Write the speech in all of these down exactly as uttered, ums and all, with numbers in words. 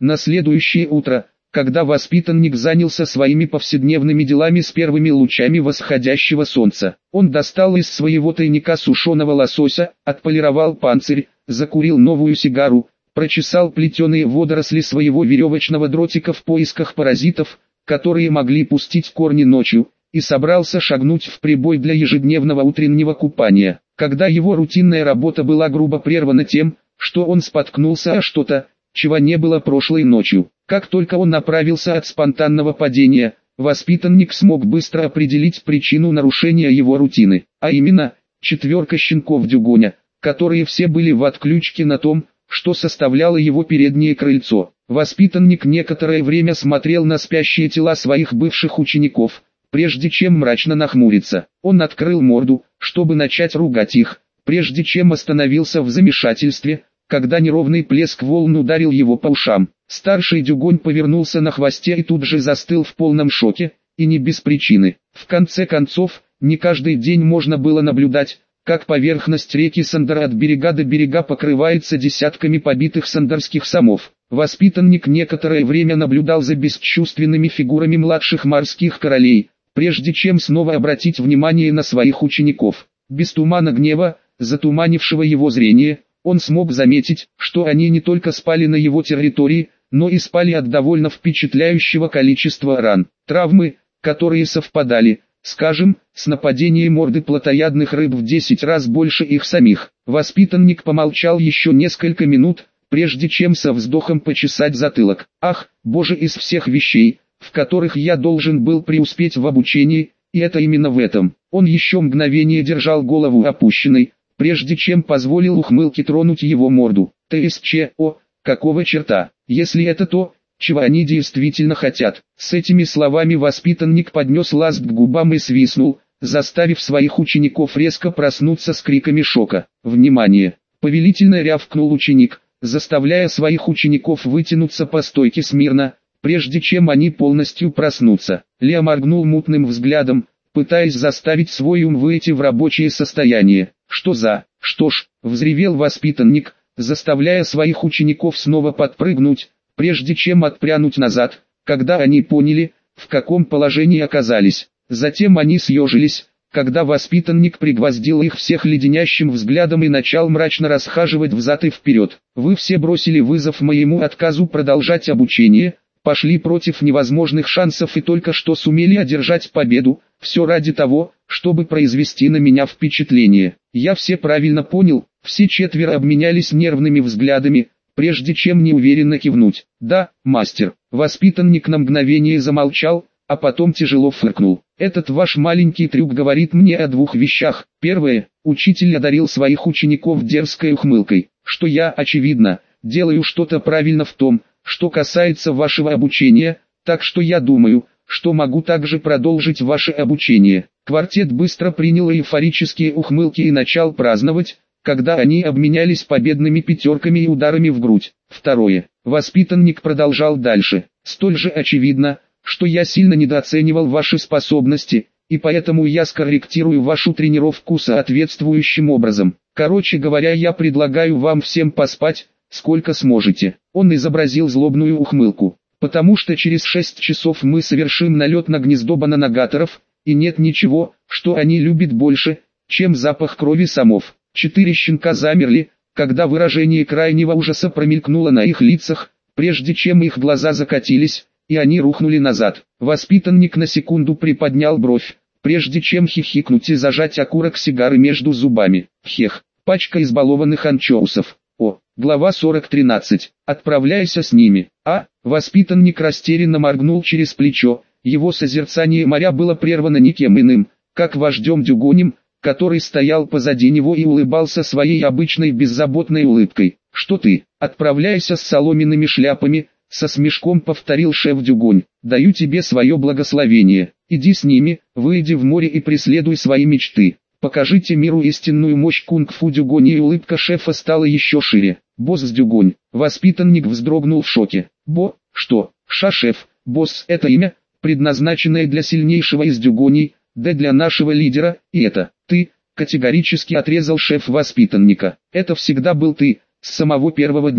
На следующее утро, когда воспитанник занялся своими повседневными делами с первыми лучами восходящего солнца, он достал из своего тайника сушеного лосося, отполировал панцирь, закурил новую сигару, прочесал плетеные водоросли своего веревочного дротика в поисках паразитов, которые могли пустить корни ночью, и собрался шагнуть в прибой для ежедневного утреннего купания. Когда его рутинная работа была грубо прервана тем, что он споткнулся о что-то, чего не было прошлой ночью. Как только он направился от спонтанного падения, воспитанник смог быстро определить причину нарушения его рутины, а именно, четверка щенков Дюгоня, которые все были в отключке на том, что составляло его переднее крыльцо. Воспитанник некоторое время смотрел на спящие тела своих бывших учеников, прежде чем мрачно нахмуриться. Он открыл морду, чтобы начать ругать их, прежде чем остановился в замешательстве, когда неровный плеск волн ударил его по ушам. Старший Дюгонь повернулся на хвосте и тут же застыл в полном шоке, и не без причины. В конце концов, не каждый день можно было наблюдать, как поверхность реки Сандар от берега до берега покрывается десятками побитых сандарских самов. Воспитанник некоторое время наблюдал за бесчувственными фигурами младших морских королей, прежде чем снова обратить внимание на своих учеников. Без тумана гнева, затуманившего его зрение, он смог заметить, что они не только спали на его территории, но и спали от довольно впечатляющего количества ран. Травмы, которые совпадали, скажем, с нападением морды плотоядных рыб в десять раз больше их самих. Воспитанник помолчал еще несколько минут, прежде чем со вздохом почесать затылок. «Ах, Боже, из всех вещей, в которых я должен был преуспеть в обучении, и это именно в этом». Он еще мгновение держал голову опущенной, прежде чем позволил ухмылке тронуть его морду. «То есть че, о, какого черта, если это то, чего они действительно хотят». С этими словами воспитанник поднес ласт к губам и свистнул, заставив своих учеников резко проснуться с криками шока. «Внимание!» — повелительно рявкнул ученик, заставляя своих учеников вытянуться по стойке смирно, прежде чем они полностью проснутся. Лео моргнул мутным взглядом, пытаясь заставить свой ум выйти в рабочее состояние. «Что за...» «Что ж», — взревел воспитанник, заставляя своих учеников снова подпрыгнуть, прежде чем отпрянуть назад, когда они поняли, в каком положении оказались. Затем они съежились, когда воспитанник пригвоздил их всех леденящим взглядом и начал мрачно расхаживать взад и вперед. «Вы все бросили вызов моему отказу продолжать обучение, пошли против невозможных шансов и только что сумели одержать победу, все ради того, чтобы произвести на меня впечатление. Я все правильно понял». Все четверо обменялись нервными взглядами, прежде чем неуверенно кивнуть. «Да, мастер». Воспитанник на мгновение замолчал, а потом тяжело фыркнул. «Этот ваш маленький трюк говорит мне о двух вещах. Первое, учитель одарил своих учеников дерзкой ухмылкой, что я, очевидно, делаю что-то правильно в том, что касается вашего обучения, так что я думаю, что могу также продолжить ваше обучение». Квартет быстро принял эйфорические ухмылки и начал праздновать, когда они обменялись победными пятерками и ударами в грудь. Второе. Воспитанник продолжал дальше. «Столь же очевидно, что я сильно недооценивал ваши способности, и поэтому я скорректирую вашу тренировку соответствующим образом. Короче говоря, я предлагаю вам всем поспать, сколько сможете». Он изобразил злобную ухмылку. «Потому что через шесть часов мы совершим налет на гнездо бананагаторов, и нет ничего, что они любят больше, чем запах крови самов». Четыре щенка замерли, когда выражение крайнего ужаса промелькнуло на их лицах, прежде чем их глаза закатились, и они рухнули назад. Воспитанник на секунду приподнял бровь, прежде чем хихикнуть и зажать окурок сигары между зубами. Хех, пачка избалованных анчоусов. О, глава сорок тринадцать. Отправляйся с ними. А, воспитанник растерянно моргнул через плечо, его созерцание моря было прервано никем иным, как вождем Дюгонем, который стоял позади него и улыбался своей обычной беззаботной улыбкой. «Что ты, отправляйся с соломенными шляпами», — со смешком повторил шеф Дюгонь. «Даю тебе свое благословение. Иди с ними, выйди в море и преследуй свои мечты. Покажите миру истинную мощь кунг-фу Дюгоня». И улыбка шефа стала еще шире. «Босс Дюгонь». Воспитанник вздрогнул в шоке. «Бо, что? Ша-шеф, босс — это имя, предназначенное для сильнейшего из Дюгоней, да для нашего лидера, и это ты», — категорически отрезал шеф воспитанника. «Это всегда был ты, с самого первого дня.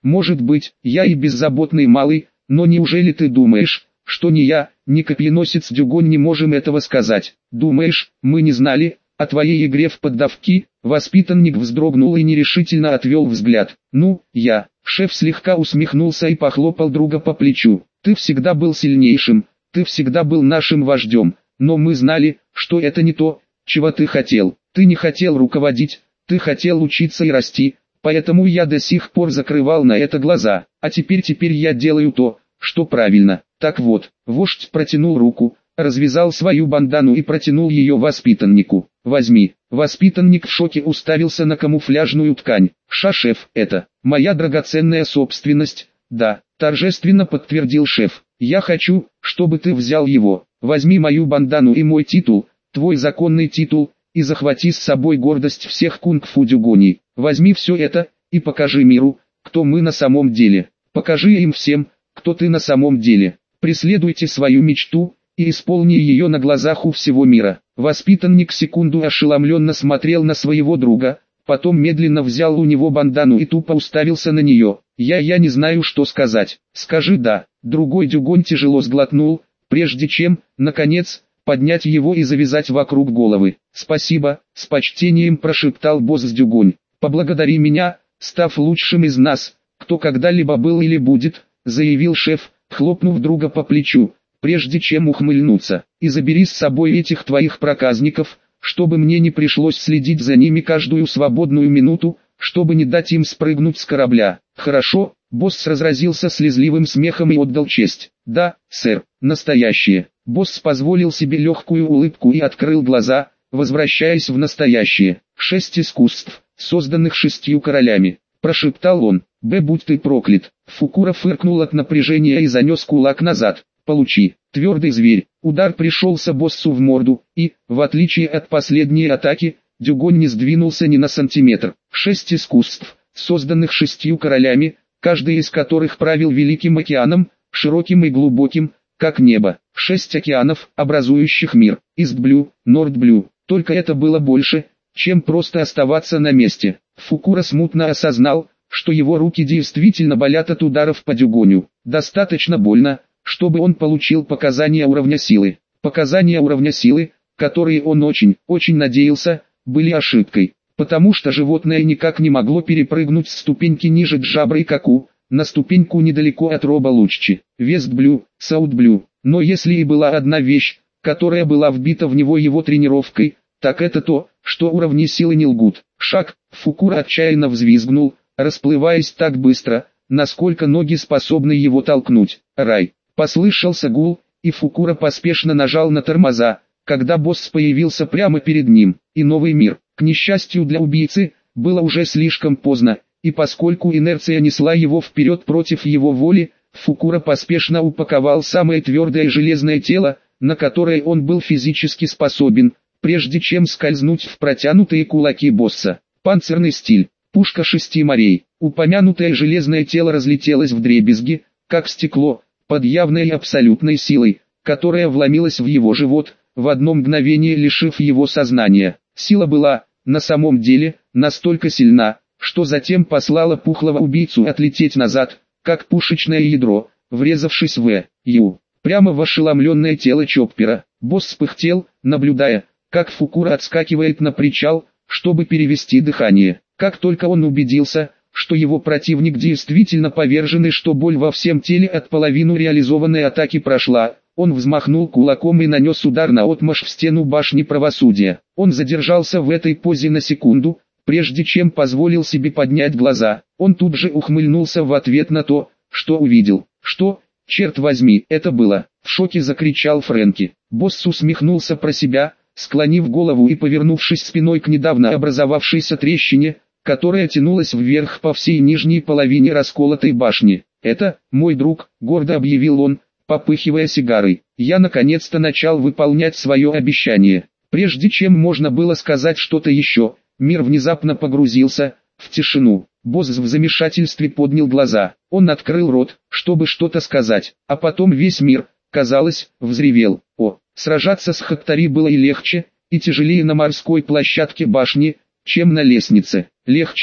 Может быть, я и беззаботный малый, но неужели ты думаешь, что ни я, ни копьеносец Дюгонь не можем этого сказать? Думаешь, мы не знали о твоей игре в поддавки? Воспитанник вздрогнул и нерешительно отвел взгляд. Ну, я. Шеф слегка усмехнулся и похлопал друга по плечу. Ты всегда был сильнейшим, ты всегда был нашим вождем, но мы знали, что это не то, чего ты хотел. Ты не хотел руководить, ты хотел учиться и расти, поэтому я до сих пор закрывал на это глаза, а теперь теперь я делаю то, что правильно. Так вот, вождь протянул руку, развязал свою бандану и протянул ее воспитаннику. Возьми. Воспитанник в шоке уставился на камуфляжную ткань. Ша, шеф, это моя драгоценная собственность. Да, торжественно подтвердил шеф. Я хочу, чтобы ты взял его. Возьми мою бандану и мой титул, твой законный титул, и захвати с собой гордость всех кунг-фу Дюгоней. Возьми все это, и покажи миру, кто мы на самом деле. Покажи им всем, кто ты на самом деле. Преследуйте свою мечту, и исполни ее на глазах у всего мира. Воспитанник секунду ошеломленно смотрел на своего друга, потом медленно взял у него бандану и тупо уставился на нее. Я я не знаю, что сказать. Скажи да. Другой Дюгонь тяжело сглотнул, прежде чем, наконец, поднять его и завязать вокруг головы. «Спасибо», — с почтением прошептал босс Дюгонь. «Поблагодари меня, став лучшим из нас, кто когда-либо был или будет», — заявил шеф, хлопнув друга по плечу, прежде чем ухмыльнуться. «И забери с собой этих твоих проказников, чтобы мне не пришлось следить за ними каждую свободную минуту, чтобы не дать им спрыгнуть с корабля». «Хорошо», — босс разразился слезливым смехом и отдал честь. «Да, сэр, настоящее». Босс позволил себе легкую улыбку и открыл глаза, возвращаясь в настоящее. «Шесть искусств, созданных шестью королями», — прошептал он. «Б, будь ты проклят». Фукура фыркнул от напряжения и занес кулак назад. «Получи». Твердый зверь. Удар пришелся боссу в морду, и, в отличие от последней атаки, Дюгонь не сдвинулся ни на сантиметр. Шесть искусств, созданных шестью королями, каждый из которых правил великим океаном, широким и глубоким, как небо. Шесть океанов, образующих мир. Ист-Блю, Норд-Блю. Только это было больше, чем просто оставаться на месте. Фукура смутно осознал, что его руки действительно болят от ударов по Дюгоню. Достаточно больно, чтобы он получил показания уровня силы. Показания уровня силы, которые он очень, очень надеялся, были ошибкой, потому что животное никак не могло перепрыгнуть с ступеньки ниже Джабры и Каку, на ступеньку недалеко от Роба Луччи, Вест-Блю, Саут-Блю. Но если и была одна вещь, которая была вбита в него его тренировкой, так это то, что уровни силы не лгут. Шаг, Фукура отчаянно взвизгнул, расплываясь так быстро, насколько ноги способны его толкнуть. Рай. Послышался гул, и Фукура поспешно нажал на тормоза, когда босс появился прямо перед ним. И новый мир, к несчастью для убийцы, было уже слишком поздно, и поскольку инерция несла его вперед против его воли, Фукура поспешно упаковал самое твердое железное тело, на которое он был физически способен, прежде чем скользнуть в протянутые кулаки босса. Панцирный стиль, пушка шести морей. Упомянутое железное тело разлетелось вдребезги, как стекло, под явной и абсолютной силой, которая вломилась в его живот, в одно мгновение лишив его сознания. Сила была, на самом деле, настолько сильна, что затем послала пухлого убийцу отлететь назад, как пушечное ядро, врезавшись в Ю. Прямо в ошеломленное тело Чоппера. Босс пыхтел, наблюдая, как Фукура отскакивает на причал, чтобы перевести дыхание. Как только он убедился, что его противник действительно повержен и что боль во всем теле от половину реализованной атаки прошла, он взмахнул кулаком и нанес удар наотмашь в стену башни правосудия. Он задержался в этой позе на секунду, прежде чем позволил себе поднять глаза. Он тут же ухмыльнулся в ответ на то, что увидел. «Что, черт возьми, это было?» — в шоке закричал Фрэнки. Босс усмехнулся про себя, склонив голову и повернувшись спиной к недавно образовавшейся трещине, которая тянулась вверх по всей нижней половине расколотой башни. «Это, мой друг», — гордо объявил он, попыхивая сигарой. «Я наконец-то начал выполнять свое обещание». Прежде чем можно было сказать что-то еще, мир внезапно погрузился в тишину. Босс в замешательстве поднял глаза. Он открыл рот, чтобы что-то сказать, а потом весь мир, казалось, взревел. О, сражаться с Хактари было и легче, и тяжелее на морской площадке башни, чем на лестнице. «Легче?»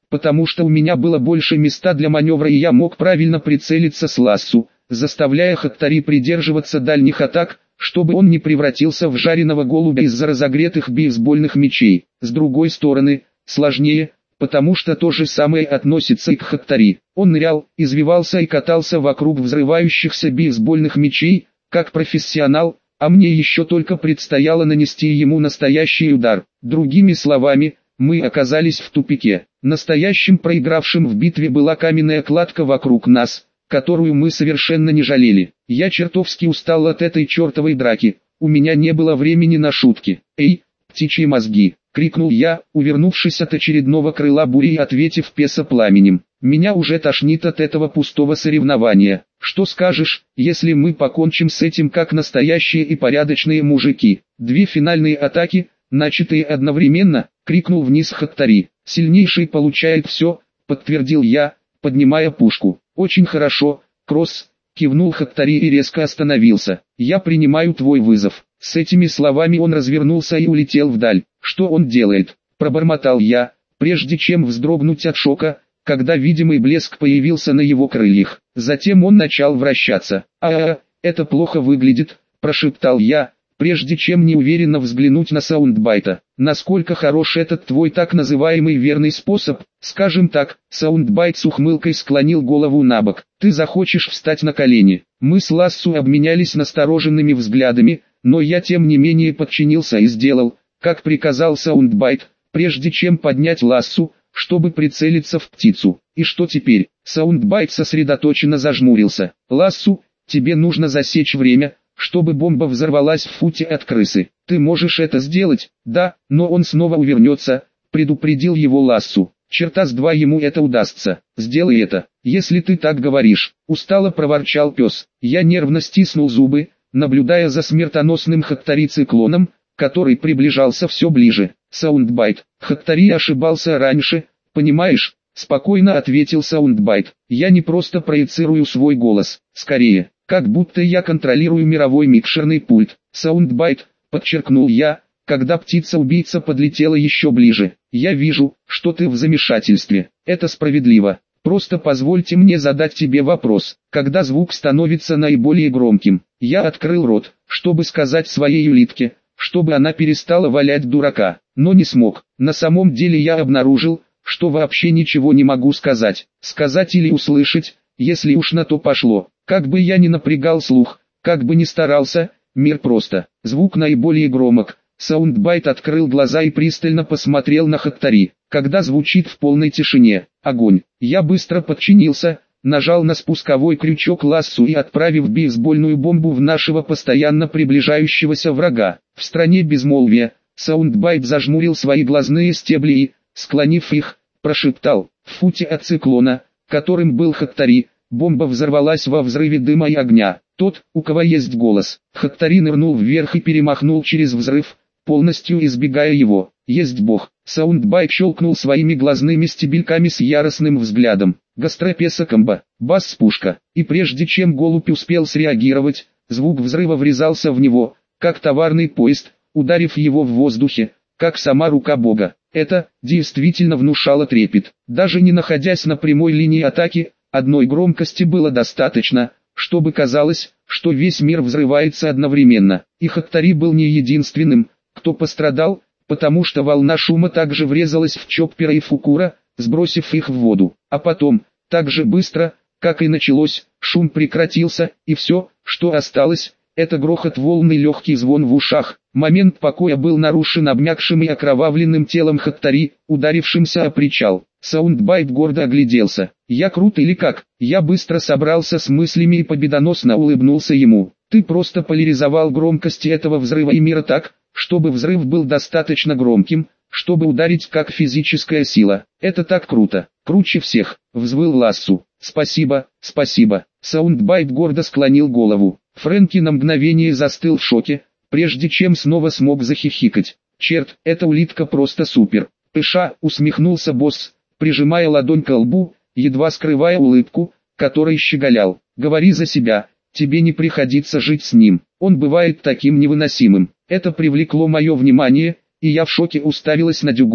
потому что у меня было больше места для маневра и я мог правильно прицелиться с лассу, заставляя Хаттари придерживаться дальних атак, чтобы он не превратился в жареного голубя из-за разогретых бейсбольных мечей. С другой стороны, сложнее, потому что то же самое относится и к Хаттари. Он нырял, извивался и катался вокруг взрывающихся бейсбольных мечей, как профессионал, а мне еще только предстояло нанести ему настоящий удар. Другими словами, мы оказались в тупике. Настоящим проигравшим в битве была каменная кладка вокруг нас, которую мы совершенно не жалели. Я чертовски устал от этой чертовой драки, у меня не было времени на шутки. «Эй, птичьи мозги!» — крикнул я, увернувшись от очередного крыла бури и ответив песо пламенем. «Меня уже тошнит от этого пустого соревнования. Что скажешь, если мы покончим с этим как настоящие и порядочные мужики?» Две финальные атаки, начатые одновременно, крикнул вниз Хаттари. «Сильнейший получает все», — подтвердил я, поднимая пушку. «Очень хорошо, Кросс», — кивнул Хаттари и резко остановился. «Я принимаю твой вызов». С этими словами он развернулся и улетел вдаль. «Что он делает?» — пробормотал я, прежде чем вздрогнуть от шока, когда видимый блеск появился на его крыльях. Затем он начал вращаться. «А-а, это плохо выглядит», — прошептал я, прежде чем неуверенно взглянуть на Саундбайта. «Насколько хорош этот твой так называемый верный способ?» «Скажем так», — Саундбайт с ухмылкой склонил голову на бок. «Ты захочешь встать на колени». Мы с Лассу обменялись настороженными взглядами, но я тем не менее подчинился и сделал, как приказал Саундбайт, прежде чем поднять Лассу, чтобы прицелиться в птицу. «И что теперь?» Саундбайт сосредоточенно зажмурился. «Лассу, тебе нужно засечь время, чтобы бомба взорвалась в футе от крысы. Ты можешь это сделать?» «Да, но он снова увернется», — предупредил его Лассу. «Черта с два ему это удастся. Сделай это, если ты так говоришь», — устало проворчал пес. Я нервно стиснул зубы, наблюдая за смертоносным Хаттари-циклоном, который приближался все ближе. «Саундбайт, Хаттари ошибался раньше, понимаешь?» — спокойно ответил Саундбайт. «Я не просто проецирую свой голос, скорее, как будто я контролирую мировой микшерный пульт». «Саундбайт», — подчеркнул я, когда птица-убийца подлетела еще ближе. «Я вижу, что ты в замешательстве. Это справедливо. Просто позвольте мне задать тебе вопрос. Когда звук становится наиболее громким?» Я открыл рот, чтобы сказать своей улитке, чтобы она перестала валять дурака, но не смог. На самом деле я обнаружил, что вообще ничего не могу сказать. Сказать или услышать, если уж на то пошло. Как бы я ни напрягал слух, как бы ни старался, мир просто. Звук наиболее громок. Саундбайт открыл глаза и пристально посмотрел на Хаттари. Когда звучит в полной тишине, огонь. Я быстро подчинился, нажал на спусковой крючок Лассу и отправив бейсбольную бомбу в нашего постоянно приближающегося врага. В стране безмолвия, Саундбайт зажмурил свои глазные стебли и, склонив их, прошептал: «В футе от циклона, которым был Хаттари, бомба взорвалась во взрыве дыма и огня». Тот, у кого есть голос. Хаттари нырнул вверх и перемахнул через взрыв, полностью избегая его. «Есть Бог». Саундбайт щелкнул своими глазными стебельками с яростным взглядом. Гастропеса комбо, бас-пушка. И прежде чем голубь успел среагировать, звук взрыва врезался в него, как товарный поезд, ударив его в воздухе, как сама рука Бога. Это действительно внушало трепет. Даже не находясь на прямой линии атаки, одной громкости было достаточно, чтобы казалось, что весь мир взрывается одновременно. И Хаттари был не единственным, кто пострадал, потому что волна шума также врезалась в Чоппера и Фукура, сбросив их в воду. А потом, так же быстро, как и началось, шум прекратился, и все, что осталось, это грохот волн и легкий звон в ушах. Момент покоя был нарушен обмякшим и окровавленным телом Хаттари, ударившимся о причал. Саундбайт гордо огляделся. «Я крут или как?» Я быстро собрался с мыслями и победоносно улыбнулся ему. «Ты просто поляризовал громкости этого взрыва и мира так, чтобы взрыв был достаточно громким, чтобы ударить как физическая сила. Это так круто, круче всех», — взвыл Лассу. «Спасибо, спасибо». Саундбайт гордо склонил голову. Фрэнки на мгновение застыл в шоке, прежде чем снова смог захихикать. «Черт, эта улитка просто супер». «Пыша», — усмехнулся босс, прижимая ладонь к лбу, едва скрывая улыбку, которой щеголял. «Говори за себя, тебе не приходится жить с ним. Он бывает таким невыносимым». Это привлекло мое внимание, и я в шоке уставилась на Дюгоня.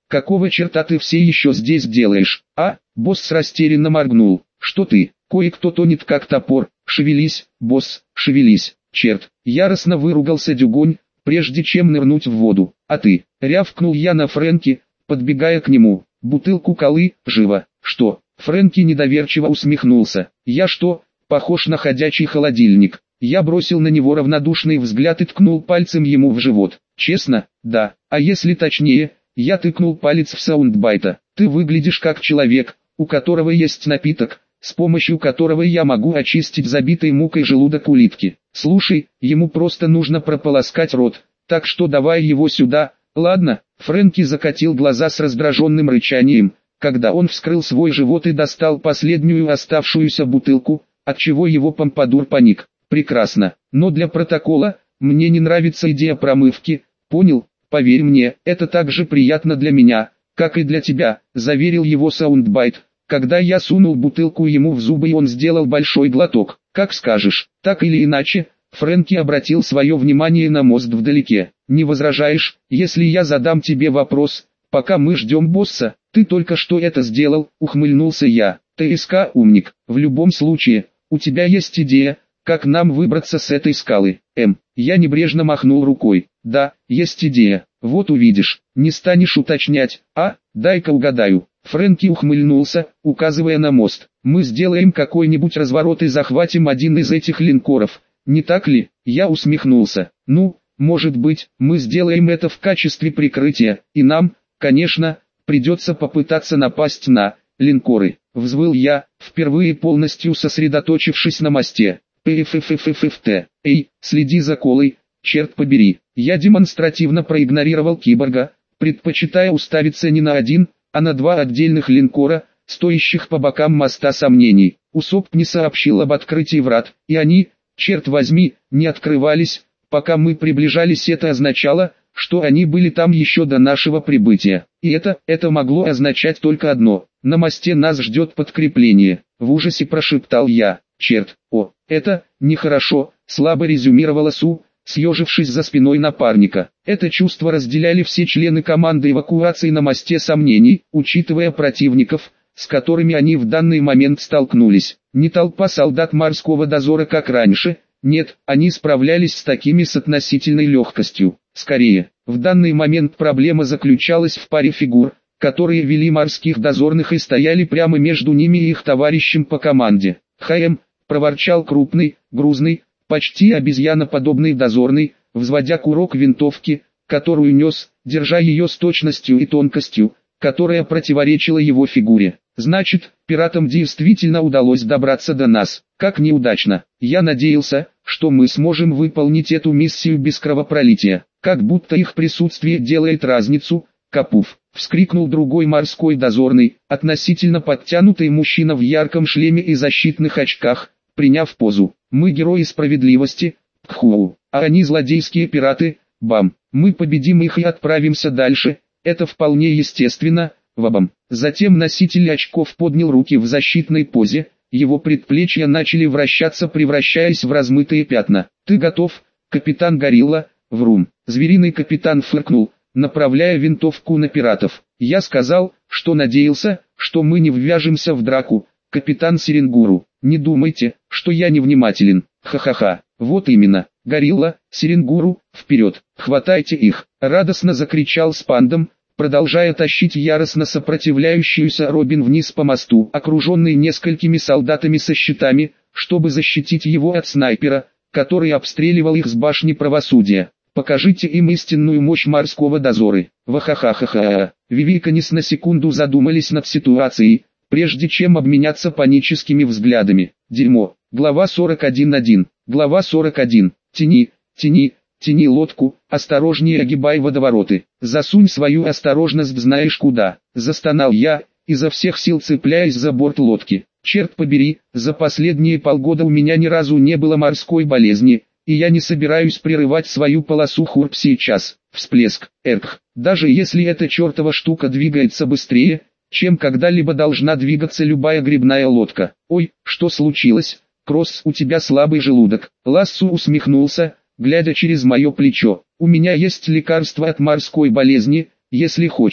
какого черта ты все еще здесь делаешь, а?» Босс растерянно моргнул. «Что ты? Кое-кто тонет как топор. Шевелись, босс, шевелись, черт!» Яростно выругался Дюгонь, прежде чем нырнуть в воду. «А ты?» — рявкнул я на Фрэнки, подбегая к нему. «Бутылку колы, живо!» «Что?» — Фрэнки недоверчиво усмехнулся. «Я что, похож на ходячий холодильник?» Я бросил на него равнодушный взгляд и ткнул пальцем ему в живот. «Честно? Да. А если точнее, я тыкнул палец в Саундбайта. Ты выглядишь как человек, у которого есть напиток, с помощью которого я могу очистить забитый мукой желудок улитки. Слушай, ему просто нужно прополоскать рот, так что давай его сюда, ладно?» Фрэнки закатил глаза с раздраженным рычанием, когда он вскрыл свой живот и достал последнюю оставшуюся бутылку, отчего его помпадур паник. «Прекрасно, но для протокола, мне не нравится идея промывки, понял? Поверь мне, это так же приятно для меня, как и для тебя», заверил его Саундбайт. Когда я сунул бутылку ему в зубы и он сделал большой глоток. «Как скажешь». Так или иначе, Фрэнки обратил свое внимание на мост вдалеке. «Не возражаешь, если я задам тебе вопрос, пока мы ждем босса?» «Ты только что это сделал», ухмыльнулся я. «ТСК, умник, в любом случае, у тебя есть идея, как нам выбраться с этой скалы?» «Эм, я небрежно махнул рукой. Да, есть идея. Вот увидишь. Не станешь уточнять, а? Дай-ка угадаю». Фрэнки ухмыльнулся, указывая на мост. «Мы сделаем какой-нибудь разворот и захватим один из этих линкоров, не так ли?» Я усмехнулся. «Ну, может быть, мы сделаем это в качестве прикрытия, и нам, конечно, придется попытаться напасть на линкоры», взвыл я, впервые полностью сосредоточившись на мосте. «Пф-ф-ф-ф-ф-т. Эй, следи за колой, черт побери». Я демонстративно проигнорировал киборга, предпочитая уставиться не на один, а на два отдельных линкора, стоящих по бокам моста сомнений. Усоп не сообщил об открытии врат, и они, черт возьми, не открывались, пока мы приближались. Это означало, что они были там еще до нашего прибытия. И это, это могло означать только одно: на мосте нас ждет подкрепление. В ужасе прошептал я. «Черт, о, это, нехорошо», слабо резюмировала Су, съежившись за спиной напарника. Это чувство разделяли все члены команды эвакуации на мосте сомнений, учитывая противников, с которыми они в данный момент столкнулись. Не толпа солдат морского дозора как раньше, нет, они справлялись с такими с относительной легкостью. Скорее, в данный момент проблема заключалась в паре фигур, которые вели морских дозорных и стояли прямо между ними и их товарищем по команде. «Хэм», проворчал крупный, грузный, почти обезьяноподобный дозорный, взводя курок винтовки, которую нес, держа ее с точностью и тонкостью, которая противоречила его фигуре. «Значит, пиратам действительно удалось добраться до нас. Как неудачно. Я надеялся, что мы сможем выполнить эту миссию без кровопролития. Как будто их присутствие делает разницу». «Капуф!» — вскрикнул другой морской дозорный, относительно подтянутый мужчина в ярком шлеме и защитных очках, приняв позу. «Мы герои справедливости, пху, а они злодейские пираты, бам. Мы победим их и отправимся дальше, это вполне естественно, вабам». Затем носитель очков поднял руки в защитной позе, его предплечья начали вращаться, превращаясь в размытые пятна. «Ты готов, капитан Горилла?» «Врум». Звериный капитан фыркнул, направляя винтовку на пиратов. «Я сказал, что надеялся, что мы не ввяжемся в драку, капитан Серенгуру. Не думайте, что я невнимателен. Ха-ха-ха. Вот именно. Горилла, Серенгуру, вперед. Хватайте их!» Радостно закричал Спандом, продолжая тащить яростно сопротивляющуюся Робин вниз по мосту, окруженный несколькими солдатами со щитами, чтобы защитить его от снайпера, который обстреливал их с башни правосудия. «Покажите им истинную мощь морского дозора». Вахахахаха. Вивиканис на секунду задумались над ситуацией, прежде чем обменяться паническими взглядами. Дерьмо. Глава сорок один точка один. Глава сорок один. Тяни, тяни, тяни лодку, осторожнее огибай водовороты. Засунь свою осторожность знаешь куда. Застонал я, изо всех сил цепляясь за борт лодки. Черт побери, за последние полгода у меня ни разу не было морской болезни, и я не собираюсь прерывать свою полосу хурп сейчас. Всплеск, эрх. Даже если эта чертова штука двигается быстрее, чем когда-либо должна двигаться любая грибная лодка. «Ой, что случилось? Кросс, у тебя слабый желудок». Лассу усмехнулся, глядя через мое плечо. «У меня есть лекарство от морской болезни, если хочешь».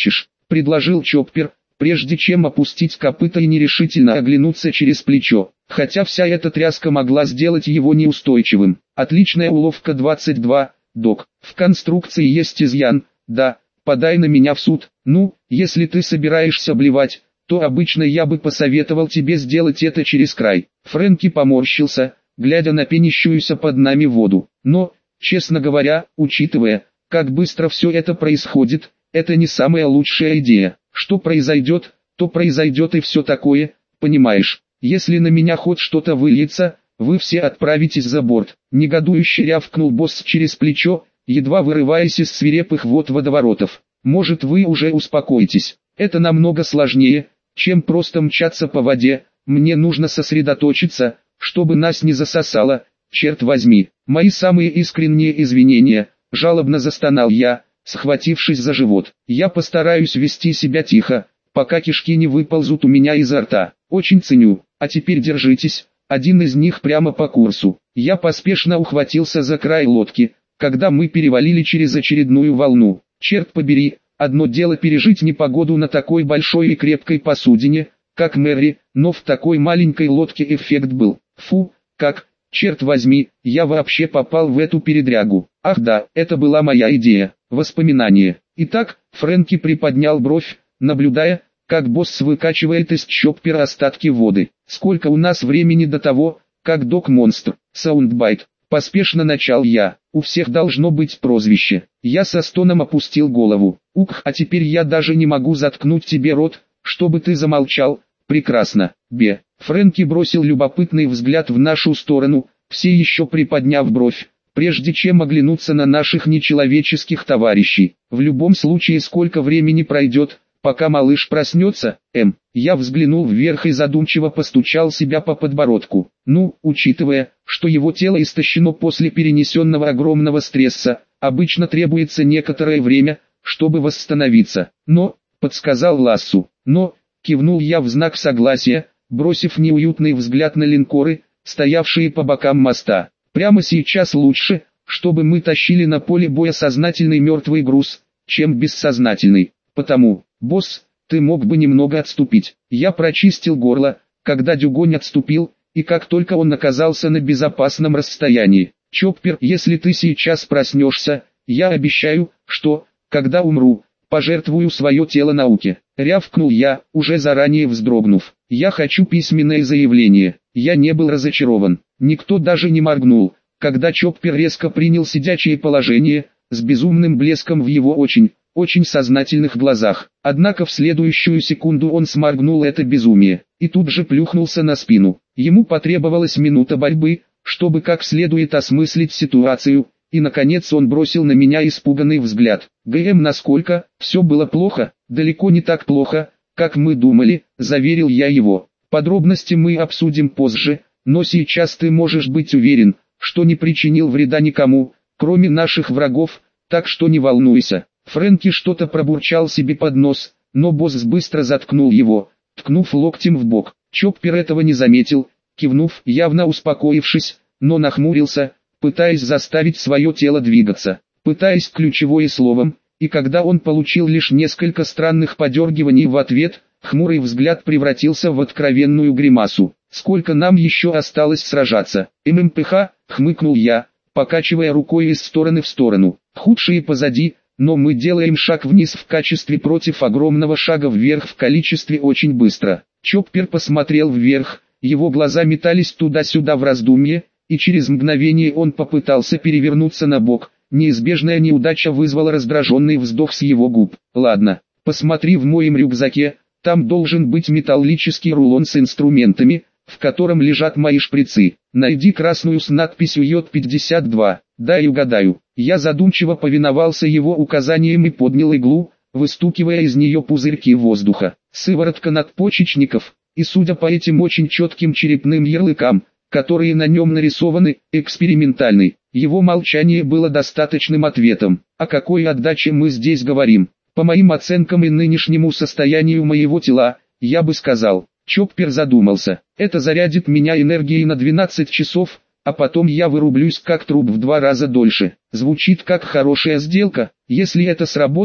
предложил Чоппер, прежде чем опустить копыта и нерешительно оглянуться через плечо, хотя вся эта тряска могла сделать его неустойчивым. Отличная уловка двадцать два, док. В конструкции есть изъян, да, подай на меня в суд. Ну, если ты собираешься блевать, то обычно я бы посоветовал тебе сделать это через край. Фрэнки поморщился, глядя на пенящуюся под нами воду. Но, честно говоря, учитывая, как быстро все это происходит, это не самая лучшая идея. Что произойдет, то произойдет и все такое, понимаешь. Если на меня хоть что-то выльется, вы все отправитесь за борт. Негодующе рявкнул босс через плечо, едва вырываясь из свирепых вод водоворотов. Может, вы уже успокоитесь. Это намного сложнее, чем просто мчаться по воде. Мне нужно сосредоточиться, чтобы нас не засосало. Черт возьми, мои самые искренние извинения, жалобно застонал я, схватившись за живот. Я постараюсь вести себя тихо, пока кишки не выползут у меня изо рта. Очень ценю. А теперь держитесь, один из них прямо по курсу. Я поспешно ухватился за край лодки, когда мы перевалили через очередную волну. Черт побери, одно дело пережить непогоду на такой большой и крепкой посудине, как Мэри, но в такой маленькой лодке эффект был. Фу, как, черт возьми, я вообще попал в эту передрягу. Ах да, это была моя идея. Воспоминание. Итак, Фрэнки приподнял бровь, наблюдая, как босс выкачивает из Чоппера остатки воды. Сколько у нас времени до того, как док-монстр, саундбайт, поспешно начал я. У всех должно быть прозвище. Я со стоном опустил голову. Ух, а теперь я даже не могу заткнуть тебе рот, чтобы ты замолчал. Прекрасно, Бе. Фрэнки бросил любопытный взгляд в нашу сторону, все еще приподняв бровь, прежде чем оглянуться на наших нечеловеческих товарищей. В любом случае, сколько времени пройдет, пока малыш проснется, М. Я взглянул вверх и задумчиво постучал себя по подбородку. Ну, учитывая, что его тело истощено после перенесенного огромного стресса, обычно требуется некоторое время, чтобы восстановиться. Но, подсказал Лассу, но, кивнул я в знак согласия, бросив неуютный взгляд на линкоры, стоявшие по бокам моста. Прямо сейчас лучше, чтобы мы тащили на поле боя сознательный мертвый груз, чем бессознательный. Потому, босс, ты мог бы немного отступить. Я прочистил горло, когда Дюгонь отступил, и как только он оказался на безопасном расстоянии. Чоппер, если ты сейчас проснешься, я обещаю, что, когда умру, пожертвую свое тело науке. Рявкнул я, уже заранее вздрогнув. Я хочу письменное заявление. Я не был разочарован. Никто даже не моргнул, когда Чоппер резко принял сидячее положение, с безумным блеском в его очень, очень сознательных глазах. Однако в следующую секунду он сморгнул это безумие, и тут же плюхнулся на спину. Ему потребовалась минута борьбы, чтобы как следует осмыслить ситуацию, и наконец он бросил на меня испуганный взгляд. ГМ, насколько, все было плохо, далеко не так плохо, как мы думали, заверил я его. Подробности мы обсудим позже, но сейчас ты можешь быть уверен, что не причинил вреда никому, кроме наших врагов, так что не волнуйся. Фрэнки что-то пробурчал себе под нос, но босс быстро заткнул его, ткнув локтем в бок. Чоппер этого не заметил, кивнув, явно успокоившись, но нахмурился, пытаясь заставить свое тело двигаться, пытаясь ключевое словом, и когда он получил лишь несколько странных подергиваний в ответ, хмурый взгляд превратился в откровенную гримасу. «Сколько нам еще осталось сражаться?» «ММПХ», хмыкнул я, покачивая рукой из стороны в сторону. «Худшие позади, но мы делаем шаг вниз в качестве против огромного шага вверх в количестве очень быстро». Чоппер посмотрел вверх, его глаза метались туда-сюда в раздумье, и через мгновение он попытался перевернуться на бок. Неизбежная неудача вызвала раздраженный вздох с его губ. «Ладно, посмотри в моем рюкзаке, там должен быть металлический рулон с инструментами, в котором лежат мои шприцы. Найди красную с надписью йод пятьдесят два, дай угадаю». Я задумчиво повиновался его указаниям и поднял иглу, выстукивая из нее пузырьки воздуха. Сыворотка надпочечников, и судя по этим очень четким черепным ярлыкам, которые на нем нарисованы, экспериментальный. Его молчание было достаточным ответом. О какой отдаче мы здесь говорим? По моим оценкам и нынешнему состоянию моего тела, я бы сказал. Чоппер задумался. Это зарядит меня энергией на двенадцать часов, а потом я вырублюсь как труп в два раза дольше. Звучит как хорошая сделка. Если это сработает,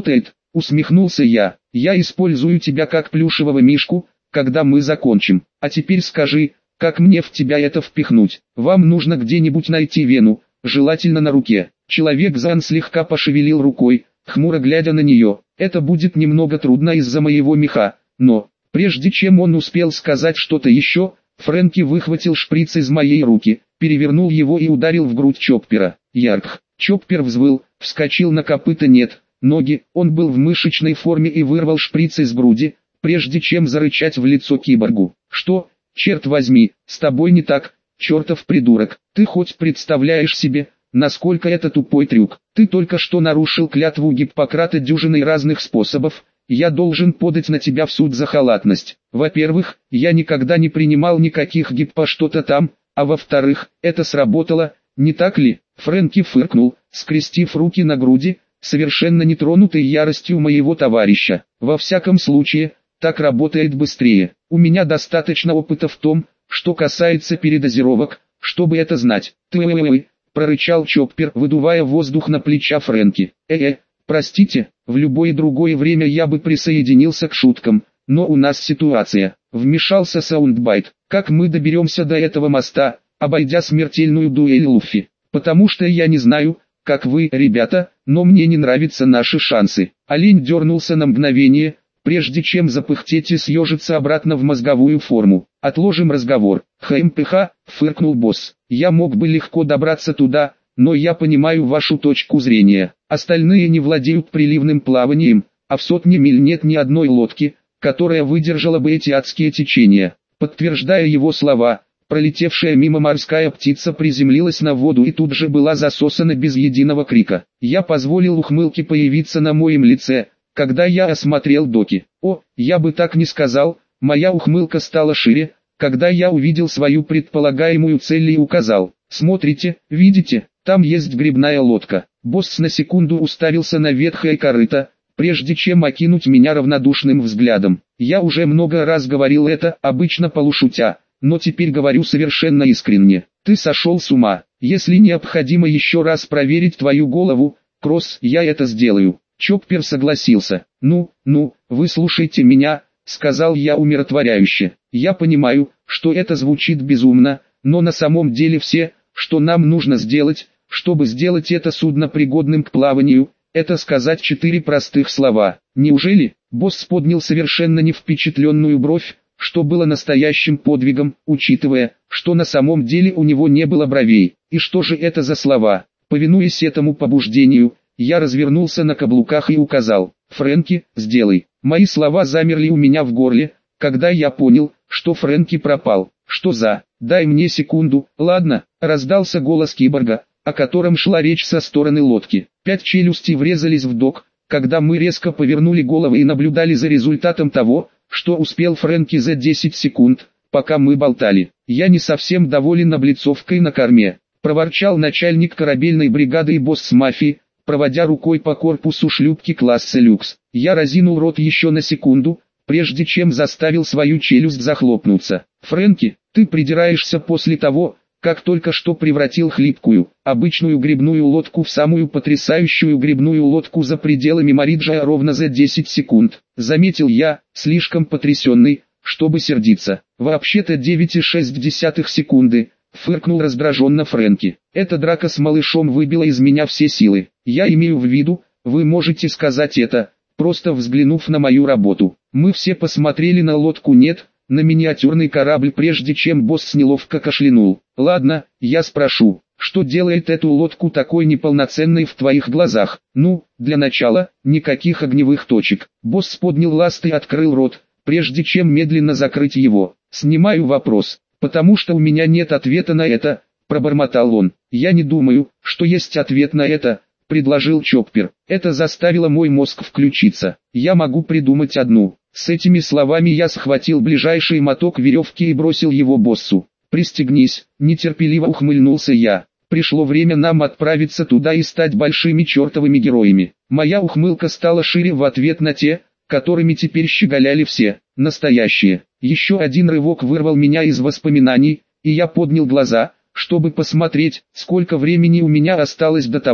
усмехнулся я. Я использую тебя как плюшевого мишку, когда мы закончим. А теперь скажи, как мне в тебя это впихнуть? Вам нужно где-нибудь найти вену, желательно на руке. Человек-Зан слегка пошевелил рукой, хмуро глядя на нее. Это будет немного трудно из-за моего меха, но... Прежде чем он успел сказать что-то еще, Фрэнки выхватил шприц из моей руки, перевернул его и ударил в грудь Чоппера. Ярк. Чоппер взвыл, вскочил на копыта нет, ноги, он был в мышечной форме и вырвал шприц из груди, прежде чем зарычать в лицо киборгу. Что, черт возьми, с тобой не так, чертов придурок, ты хоть представляешь себе, насколько это тупой трюк? Ты только что нарушил клятву Гиппократа дюжиной разных способов. Я должен подать на тебя в суд за халатность. Во-первых, я никогда не принимал никаких гиппо что-то там, а во-вторых, это сработало, не так ли? Фрэнки фыркнул, скрестив руки на груди, совершенно не тронутый яростью моего товарища. Во всяком случае, так работает быстрее. У меня достаточно опыта в том, что касается передозировок, чтобы это знать. Ты-ой-ой-ой, прорычал Чоппер, выдувая воздух на плеча Фрэнки. Э-э. Простите, в любое другое время я бы присоединился к шуткам, но у нас ситуация. Вмешался Саундбайт. Как мы доберемся до этого моста, обойдя смертельную дуэль Луффи? Потому что я не знаю, как вы, ребята, но мне не нравятся наши шансы. Олень дернулся на мгновение, прежде чем запыхтеть и съежиться обратно в мозговую форму. Отложим разговор. ХМПХ, фыркнул босс. Я мог бы легко добраться туда, но я понимаю вашу точку зрения. Остальные не владеют приливным плаванием, а в сотне миль нет ни одной лодки, которая выдержала бы эти адские течения. Подтверждая его слова, пролетевшая мимо морская птица приземлилась на воду и тут же была засосана без единого крика. Я позволил ухмылке появиться на моем лице, когда я осмотрел доки. О, я бы так не сказал, моя ухмылка стала шире, когда я увидел свою предполагаемую цель и указал. Смотрите, видите? Там есть грибная лодка. Босс на секунду уставился на ветхое корыто, прежде чем окинуть меня равнодушным взглядом. Я уже много раз говорил это, обычно полушутя, но теперь говорю совершенно искренне. Ты сошел с ума. Если необходимо еще раз проверить твою голову, Кросс, я это сделаю. Чоппер согласился. Ну, ну, вы слушайте меня, сказал я умиротворяюще. Я понимаю, что это звучит безумно, но на самом деле все, что нам нужно сделать, чтобы сделать это судно пригодным к плаванию, это сказать четыре простых слова. Неужели? Босс поднял совершенно не впечатленную бровь, что было настоящим подвигом, учитывая, что на самом деле у него не было бровей. И что же это за слова? Повинуясь этому побуждению, я развернулся на каблуках и указал: «Фрэнки, сделай». Мои слова замерли у меня в горле, когда я понял, что Фрэнки пропал. Что за... «Дай мне секунду, ладно», — раздался голос киборга, о котором шла речь со стороны лодки. Пять челюстей врезались в док, когда мы резко повернули головы и наблюдали за результатом того, что успел Фрэнки за десять секунд, пока мы болтали. «Я не совсем доволен облицовкой на корме», — проворчал начальник корабельной бригады и босс мафии, проводя рукой по корпусу шлюпки класса люкс. Я разинул рот еще на секунду, прежде чем заставил свою челюсть захлопнуться. «Фрэнки, ты придираешься после того, как только что превратил хлипкую, обычную грибную лодку в самую потрясающую грибную лодку за пределами Мариджа ровно за десять секунд», — заметил я, слишком потрясенный, чтобы сердиться. «Вообще-то девять и шесть десятых секунды», — фыркнул раздраженно Фрэнки. «Эта драка с малышом выбила из меня все силы. Я имею в виду, вы можете сказать это, просто взглянув на мою работу». Мы все посмотрели на лодку «Нет», на миниатюрный корабль, прежде чем босс неловко кашлянул. «Ладно, я спрошу, что делает эту лодку такой неполноценной в твоих глазах?» «Ну, для начала, никаких огневых точек». Босс поднял ласт и открыл рот, прежде чем медленно закрыть его. «Снимаю вопрос, потому что у меня нет ответа на это», — пробормотал он. «Я не думаю, что есть ответ на это», — предложил Чоппер. Это заставило мой мозг включиться. «Я могу придумать одну». С этими словами я схватил ближайший моток веревки и бросил его боссу. «Пристегнись», — нетерпеливо ухмыльнулся я. «Пришло время нам отправиться туда и стать большими чертовыми героями». Моя ухмылка стала шире в ответ на те, которыми теперь щеголяли все, настоящие. Еще один рывок вырвал меня из воспоминаний, и я поднял глаза, чтобы посмотреть, сколько времени у меня осталось до того,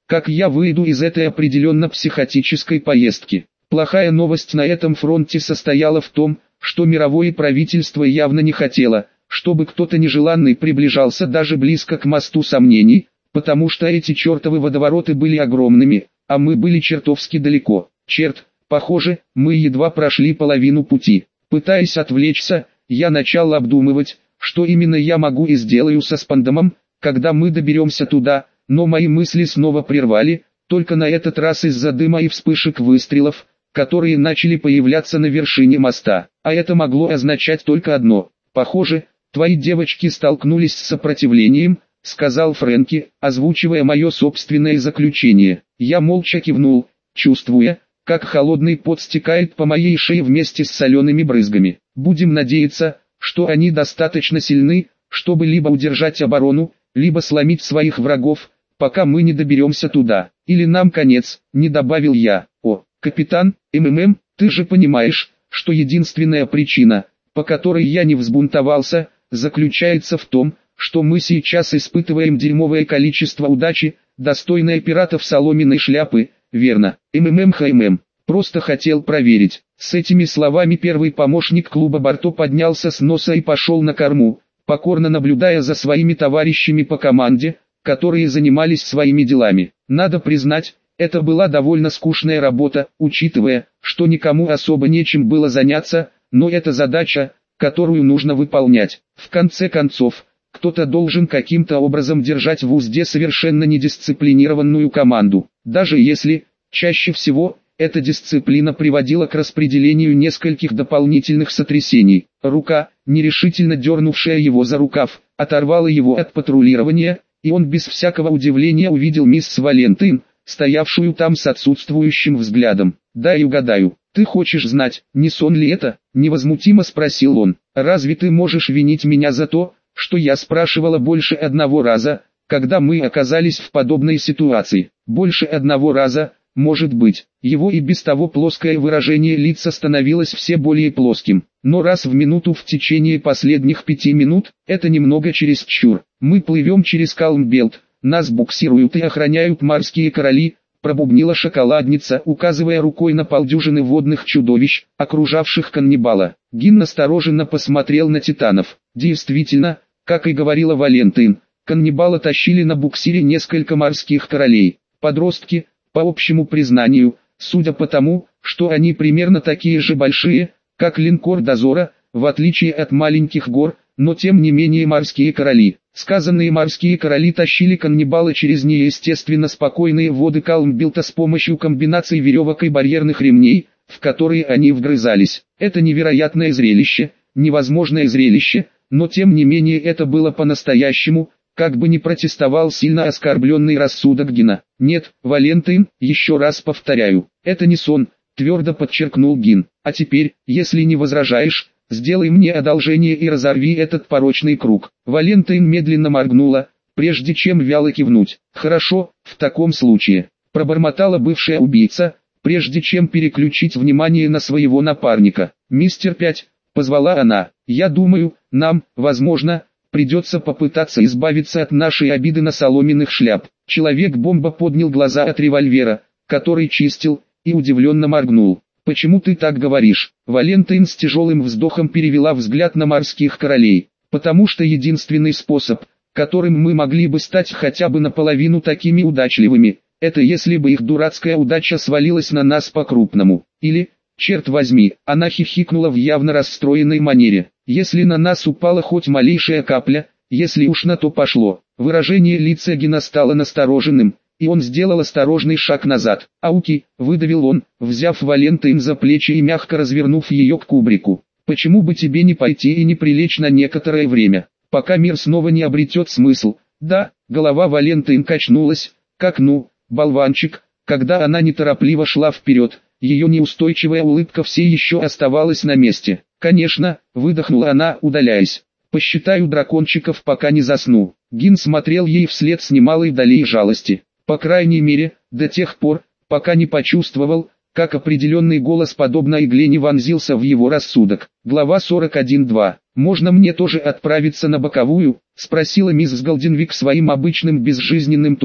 как я выйду из этой определенно психотической поездки. Плохая новость на этом фронте состояла в том, что мировое правительство явно не хотело, чтобы кто-то нежеланный приближался даже близко к мосту сомнений, потому что эти чертовы водовороты были огромными, а мы были чертовски далеко. Черт, похоже, мы едва прошли половину пути. Пытаясь отвлечься, я начал обдумывать, что именно я могу и сделаю со Спандомом, когда мы доберемся туда, но мои мысли снова прервали, только на этот раз из-за дыма и вспышек выстрелов, которые начали появляться на вершине моста. А это могло означать только одно. Похоже, твои девочки столкнулись с сопротивлением, сказал Фрэнки, озвучивая мое собственное заключение. Я молча кивнул, чувствуя, как холодный пот стекает по моей шее вместе с солеными брызгами. Будем надеяться, что они достаточно сильны, чтобы либо удержать оборону, либо сломить своих врагов, пока мы не доберемся туда. Или нам конец, не добавил я. О, капитан, МММ, ты же понимаешь, что единственная причина, по которой я не взбунтовался, заключается в том, что мы сейчас испытываем дерьмовое количество удачи, достойное пиратов соломенной шляпы, верно, МММ ХММ. Просто хотел проверить. С этими словами первый помощник клуба Барто поднялся с носа и пошел на корму, покорно наблюдая за своими товарищами по команде, которые занимались своими делами. Надо признать, это была довольно скучная работа, учитывая, что никому особо нечем было заняться, но это задача, которую нужно выполнять. В конце концов, кто-то должен каким-то образом держать в узде совершенно недисциплинированную команду, даже если, чаще всего, эта дисциплина приводила к распределению нескольких дополнительных сотрясений. Рука, нерешительно дернувшая его за рукав, оторвала его от патрулирования, и он без всякого удивления увидел мисс Валентин, стоявшую там с отсутствующим взглядом. «Дай угадаю, ты хочешь знать, не сон ли это?» – невозмутимо спросил он. «Разве ты можешь винить меня за то, что я спрашивала больше одного раза, когда мы оказались в подобной ситуации?» «Больше одного раза?» Может быть, его и без того плоское выражение лица становилось все более плоским, но раз в минуту в течение последних пяти минут, это немного чересчур. Мы плывем через Калмбелт, нас буксируют и охраняют морские короли, пробубнила шоколадница, указывая рукой на полдюжины водных чудовищ, окружавших каннибала. Гин настороженно посмотрел на титанов. Действительно, как и говорила Валентин, каннибала тащили на буксире несколько морских королей. Подростки, по общему признанию, судя по тому, что они примерно такие же большие, как линкор дозора, в отличие от маленьких гор, но тем не менее морские короли. Сказанные морские короли тащили каннибала через неестественно спокойные воды Калмбелта с помощью комбинаций веревок и барьерных ремней, в которые они вгрызались. Это невероятное зрелище, невозможное зрелище, но тем не менее это было по-настоящему, как бы ни протестовал сильно оскорбленный рассудок Гина. «Нет, Валентин, еще раз повторяю, это не сон», твердо подчеркнул Гин. «А теперь, если не возражаешь, сделай мне одолжение и разорви этот порочный круг». Валентин медленно моргнула, прежде чем вяло кивнуть. «Хорошо, в таком случае», пробормотала бывшая убийца, прежде чем переключить внимание на своего напарника. «Мистер Пять», позвала она, «я думаю, нам, возможно, придется попытаться избавиться от нашей обиды на соломенных шляп». Человек-бомба поднял глаза от револьвера, который чистил, и удивленно моргнул. «Почему ты так говоришь?» Валентин с тяжелым вздохом перевела взгляд на морских королей. «Потому что единственный способ, которым мы могли бы стать хотя бы наполовину такими удачливыми, это если бы их дурацкая удача свалилась на нас по-крупному. Или, черт возьми», она хихикнула в явно расстроенной манере, «если на нас упала хоть малейшая капля, если уж на то пошло». Выражение лица Гина стало настороженным, и он сделал осторожный шаг назад. «Ауки», выдавил он, взяв Валентин за плечи и мягко развернув ее к кубрику. «Почему бы тебе не пойти и не прилечь на некоторое время, пока мир снова не обретет смысл?» «Да», голова Валентин качнулась, как ну, болванчик, когда она неторопливо шла вперед, ее неустойчивая улыбка все еще оставалась на месте. «Конечно», выдохнула она, удаляясь. «Посчитаю дракончиков, пока не засну». Гин смотрел ей вслед с немалой долей жалости. По крайней мере, до тех пор, пока не почувствовал, как определенный голос подобно игле не вонзился в его рассудок. Глава сорок один два. «Можно мне тоже отправиться на боковую?» — спросила мисс Голденвик своим обычным безжизненным тоном.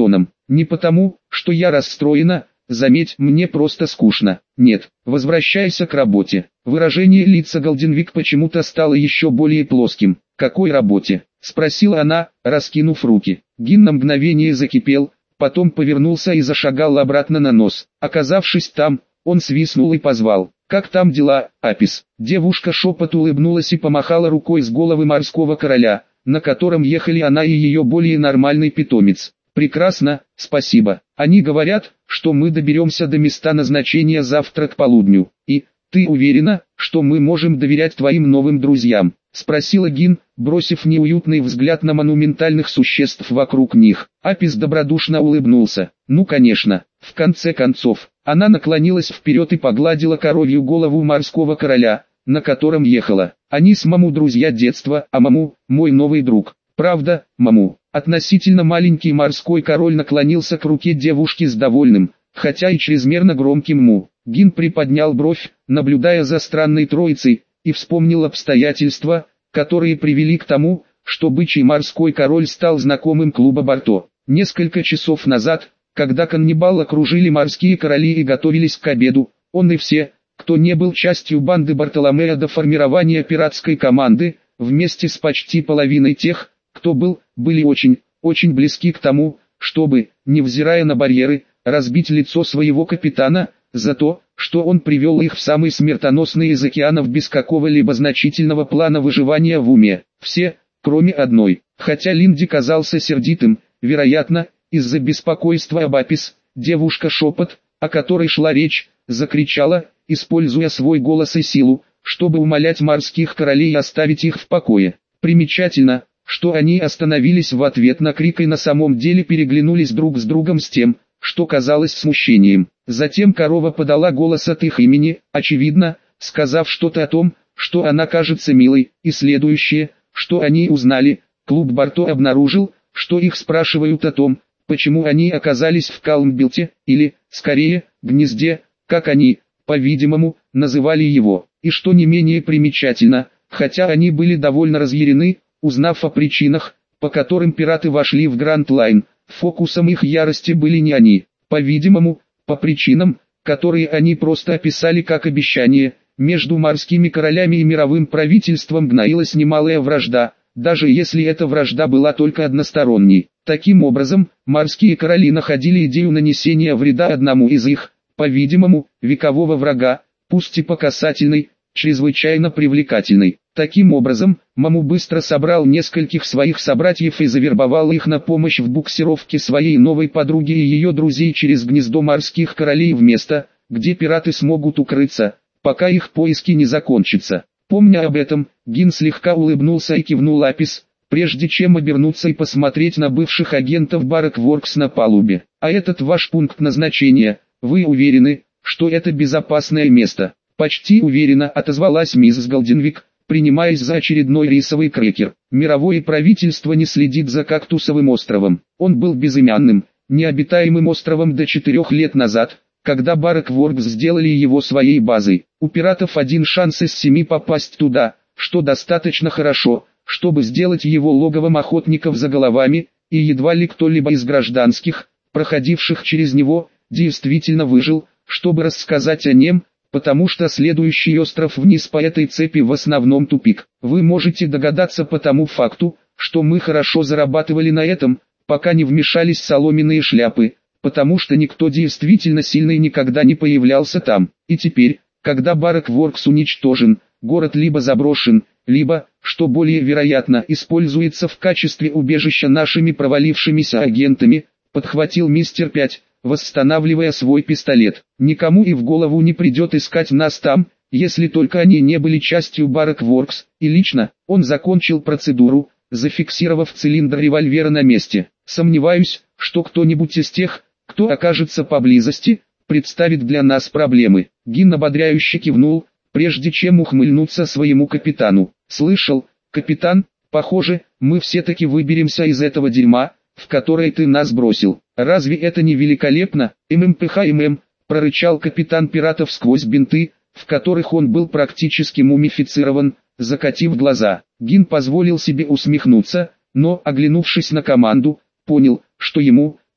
Не потому, что я расстроена, заметь, мне просто скучно. Нет, возвращайся к работе. Выражение лица Голденвик почему-то стало еще более плоским. Какой работе? Спросила она, раскинув руки. Гин на мгновение закипел, потом повернулся и зашагал обратно на нос. Оказавшись там, он свистнул и позвал. «Как там дела, Апис?» Девушка шепот улыбнулась и помахала рукой с головы морского короля, на котором ехали она и ее более нормальный питомец. «Прекрасно, спасибо. Они говорят, что мы доберемся до места назначения завтра к полудню. И, ты уверена, что мы можем доверять твоим новым друзьям?» — спросила Гин, бросив неуютный взгляд на монументальных существ вокруг них. Апис добродушно улыбнулся. «Ну конечно, в конце концов». Она наклонилась вперед и погладила коровью голову морского короля, на котором ехала. «Они с Маму друзья детства, а Маму – мой новый друг. Правда, Маму?» Относительно маленький морской король наклонился к руке девушки с довольным, хотя и чрезмерно громким «му». Гин приподнял бровь, наблюдая за странной троицей, и вспомнил обстоятельства, которые привели к тому, что бычий морской король стал знакомым клуба Барто. Несколько часов назад, когда каннибал окружили морские короли и готовились к обеду, он и все, кто не был частью банды Бартоломея до формирования пиратской команды, вместе с почти половиной тех, кто был, были очень, очень близки к тому, чтобы, невзирая на барьеры, разбить лицо своего капитана, за то, что он привел их в самый смертоносный из океанов без какого-либо значительного плана выживания в уме. Все, кроме одной. Хотя Линди казался сердитым, вероятно, из-за беспокойства об Апис, девушка-шепот, о которой шла речь, закричала, используя свой голос и силу, чтобы умолять морских королей оставить их в покое. Примечательно, что они остановились в ответ на крик и на самом деле переглянулись друг с другом с тем, что казалось смущением. Затем корова подала голос от их имени, очевидно, сказав что-то о том, что она кажется милой, и следующее, что они узнали, клуб Барто обнаружил, что их спрашивают о том, почему они оказались в Калмбилте, или, скорее, гнезде, как они, по-видимому, называли его, и что не менее примечательно, хотя они были довольно разъярены, узнав о причинах, по которым пираты вошли в Гранд Лайн, фокусом их ярости были не они, по-видимому, по причинам, которые они просто описали как обещание, между морскими королями и мировым правительством гноилась немалая вражда, даже если эта вражда была только односторонней. Таким образом, морские короли находили идею нанесения вреда одному из их, по-видимому, векового врага, пусть и по касательной, чрезвычайно привлекательной. Таким образом, Маму быстро собрал нескольких своих собратьев и завербовал их на помощь в буксировке своей новой подруги и ее друзей через гнездо морских королей в место, где пираты смогут укрыться, пока их поиски не закончатся. Помня об этом, Гин слегка улыбнулся и кивнул Апис, прежде чем обернуться и посмотреть на бывших агентов Баракворкс на палубе. «А этот ваш пункт назначения, вы уверены, что это безопасное место?» «Почти уверенно», отозвалась миссис Голденвик, принимаясь за очередной рисовый крекер. Мировое правительство не следит за Кактусовым островом. Он был безымянным, необитаемым островом до четырех лет назад, когда Баракворкс сделали его своей базой. У пиратов один шанс из семи попасть туда, что достаточно хорошо, чтобы сделать его логовом охотников за головами, и едва ли кто-либо из гражданских, проходивших через него, действительно выжил, чтобы рассказать о нем, потому что следующий остров вниз по этой цепи в основном тупик. Вы можете догадаться по тому факту, что мы хорошо зарабатывали на этом, пока не вмешались соломенные шляпы, потому что никто действительно сильный никогда не появлялся там. И теперь, когда Баракворкс уничтожен, город либо заброшен, либо, что более вероятно, используется в качестве убежища нашими провалившимися агентами, подхватил мистер Пять, восстанавливая свой пистолет. Никому и в голову не придет искать нас там, если только они не были частью Баракворкс, и лично, он закончил процедуру, зафиксировав цилиндр револьвера на месте. Сомневаюсь, что кто-нибудь из тех, кто окажется поблизости, представит для нас проблемы. Гин ободряюще кивнул, прежде чем ухмыльнуться своему капитану. «Слышал, капитан, похоже, мы все-таки выберемся из этого дерьма, в которое ты нас бросил. Разве это не великолепно, ММПХ-ММ?» прорычал капитан пиратов сквозь бинты, в которых он был практически мумифицирован, закатив глаза. Гин позволил себе усмехнуться, но, оглянувшись на команду, понял, что ему,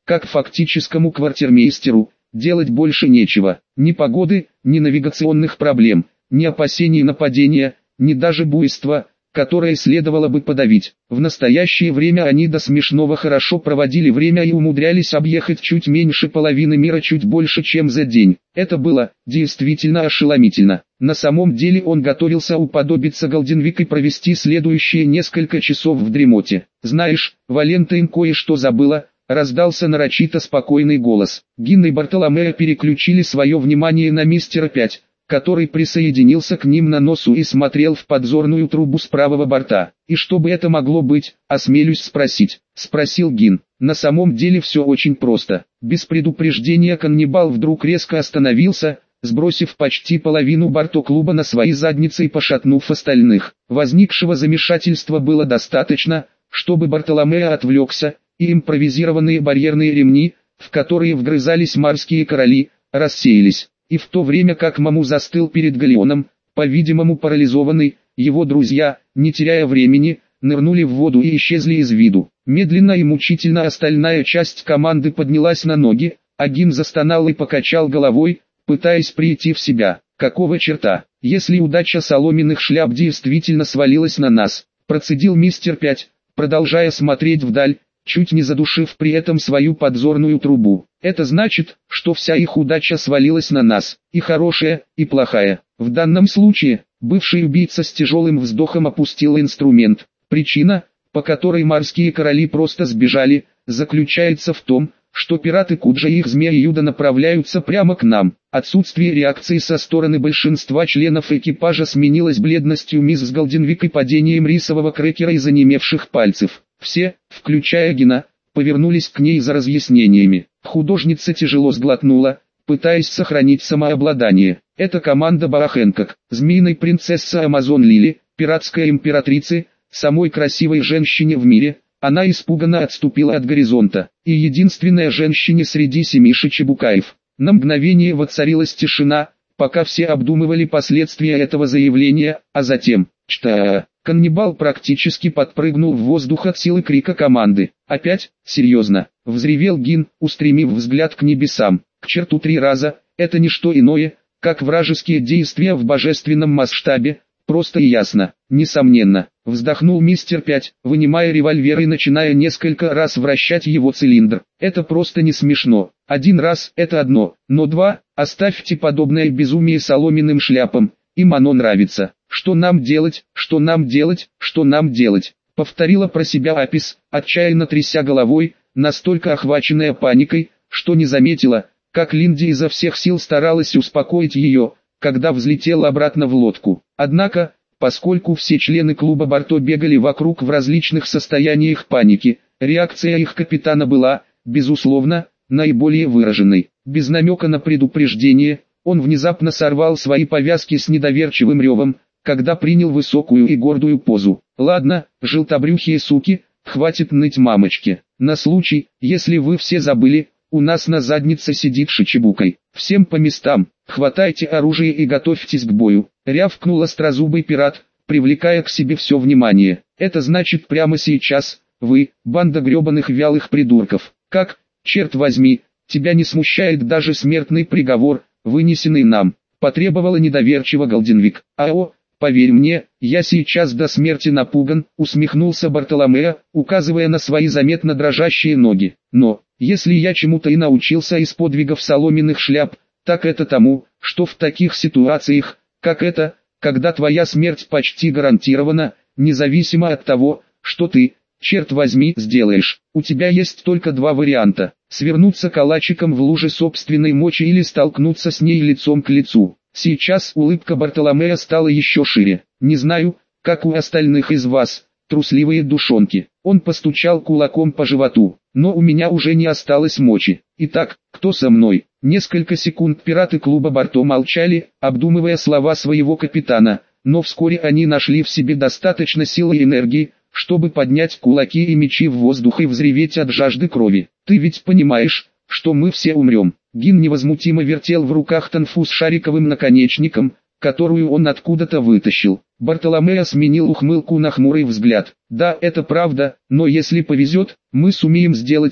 как фактическому квартирмейстеру, делать больше нечего. Ни погоды, ни навигационных проблем, ни опасений нападения, ни даже буйства, которое следовало бы подавить. В настоящее время они до смешного хорошо проводили время и умудрялись объехать чуть меньше половины мира чуть больше, чем за день. Это было действительно ошеломительно. На самом деле он готовился уподобиться Голденвик и провести следующие несколько часов в дремоте. «Знаешь, Валентайн кое-что забыла», — раздался нарочито спокойный голос. Гин и Бартоломео переключили свое внимание на мистера пять, который присоединился к ним на носу и смотрел в подзорную трубу с правого борта. «И что бы это могло быть, осмелюсь спросить?» — спросил Гин. На самом деле все очень просто. Без предупреждения каннибал вдруг резко остановился, сбросив почти половину бортоклуба на свои задницы и пошатнув остальных. Возникшего замешательства было достаточно, чтобы Бартоломео отвлекся, и импровизированные барьерные ремни, в которые вгрызались морские короли, рассеялись. И в то время как Маму застыл перед галеоном, по-видимому парализованный, его друзья, не теряя времени, нырнули в воду и исчезли из виду. Медленно и мучительно остальная часть команды поднялась на ноги, а Гин застонал и покачал головой, пытаясь прийти в себя. «Какого черта, если удача соломенных шляп действительно свалилась на нас?» процедил мистер пять, продолжая смотреть вдаль, чуть не задушив при этом свою подзорную трубу. «Это значит, что вся их удача свалилась на нас, и хорошая, и плохая. В данном случае, бывший убийца с тяжелым вздохом опустил инструмент. Причина, по которой морские короли просто сбежали, заключается в том, что пираты Куджа и их змеи Юда направляются прямо к нам. Отсутствие реакции со стороны большинства членов экипажа сменилось бледностью мисс Голденвик и падением рисового крекера из онемевших пальцев. Все, включая Гина, повернулись к ней за разъяснениями. Художница тяжело сглотнула, пытаясь сохранить самообладание. Это команда Барахенкок, змеиной принцессы Амазон Лили, пиратской императрицы, самой красивой женщине в мире. Она испуганно отступила от горизонта, и единственная женщина среди семи шичибукаев. На мгновение воцарилась тишина, пока все обдумывали последствия этого заявления, а затем, чта, каннибал практически подпрыгнул в воздух от силы крика команды. «Опять? Серьезно?» — взревел Гин, устремив взгляд к небесам. «К черту три раза, это не что иное, как вражеские действия в божественном масштабе, просто и ясно». «Несомненно», — вздохнул мистер пять, вынимая револьвер и начиная несколько раз вращать его цилиндр. «Это просто не смешно. Один раз — это одно, но два — оставьте подобное безумие соломенным шляпам, им оно нравится. Что нам делать, что нам делать, что нам делать?» — повторила про себя Апис, отчаянно тряся головой, настолько охваченная паникой, что не заметила, как Линди изо всех сил старалась успокоить ее, когда взлетела обратно в лодку. Однако, поскольку все члены клуба Барто бегали вокруг в различных состояниях паники, реакция их капитана была, безусловно, наиболее выраженной. Без намека на предупреждение, он внезапно сорвал свои повязки с недоверчивым ревом, когда принял высокую и гордую позу. «Ладно, желтобрюхие суки, хватит ныть мамочке. На случай, если вы все забыли, у нас на заднице сидит шичибукай. Всем по местам, хватайте оружие и готовьтесь к бою», — рявкнул острозубый пират, привлекая к себе все внимание. «Это значит прямо сейчас, вы, банда гребаных вялых придурков. Как, черт возьми, тебя не смущает даже смертный приговор, вынесенный нам?» — потребовала недоверчиво Голденвик. «Ао, поверь мне, я сейчас до смерти напуган», — усмехнулся Бартоломео, указывая на свои заметно дрожащие ноги. «Но, если я чему-то и научился из подвигов соломенных шляп, так это тому, что в таких ситуациях, как эта, когда твоя смерть почти гарантирована, независимо от того, что ты, черт возьми, сделаешь. У тебя есть только два варианта: свернуться калачиком в луже собственной мочи или столкнуться с ней лицом к лицу». Сейчас улыбка Бартоломео стала еще шире. «Не знаю, как у остальных из вас, трусливые душонки». Он постучал кулаком по животу. «Но у меня уже не осталось мочи. Итак, кто со мной?» Несколько секунд пираты клуба Барто молчали, обдумывая слова своего капитана, но вскоре они нашли в себе достаточно силы и энергии, чтобы поднять кулаки и мечи в воздух и взреветь от жажды крови. «Ты ведь понимаешь, что мы все умрем?» Гин невозмутимо вертел в руках танфу с шариковым наконечником, которую он откуда-то вытащил. Бартоломео сменил ухмылку на хмурый взгляд. «Да, это правда, но если повезет, мы сумеем сделать то,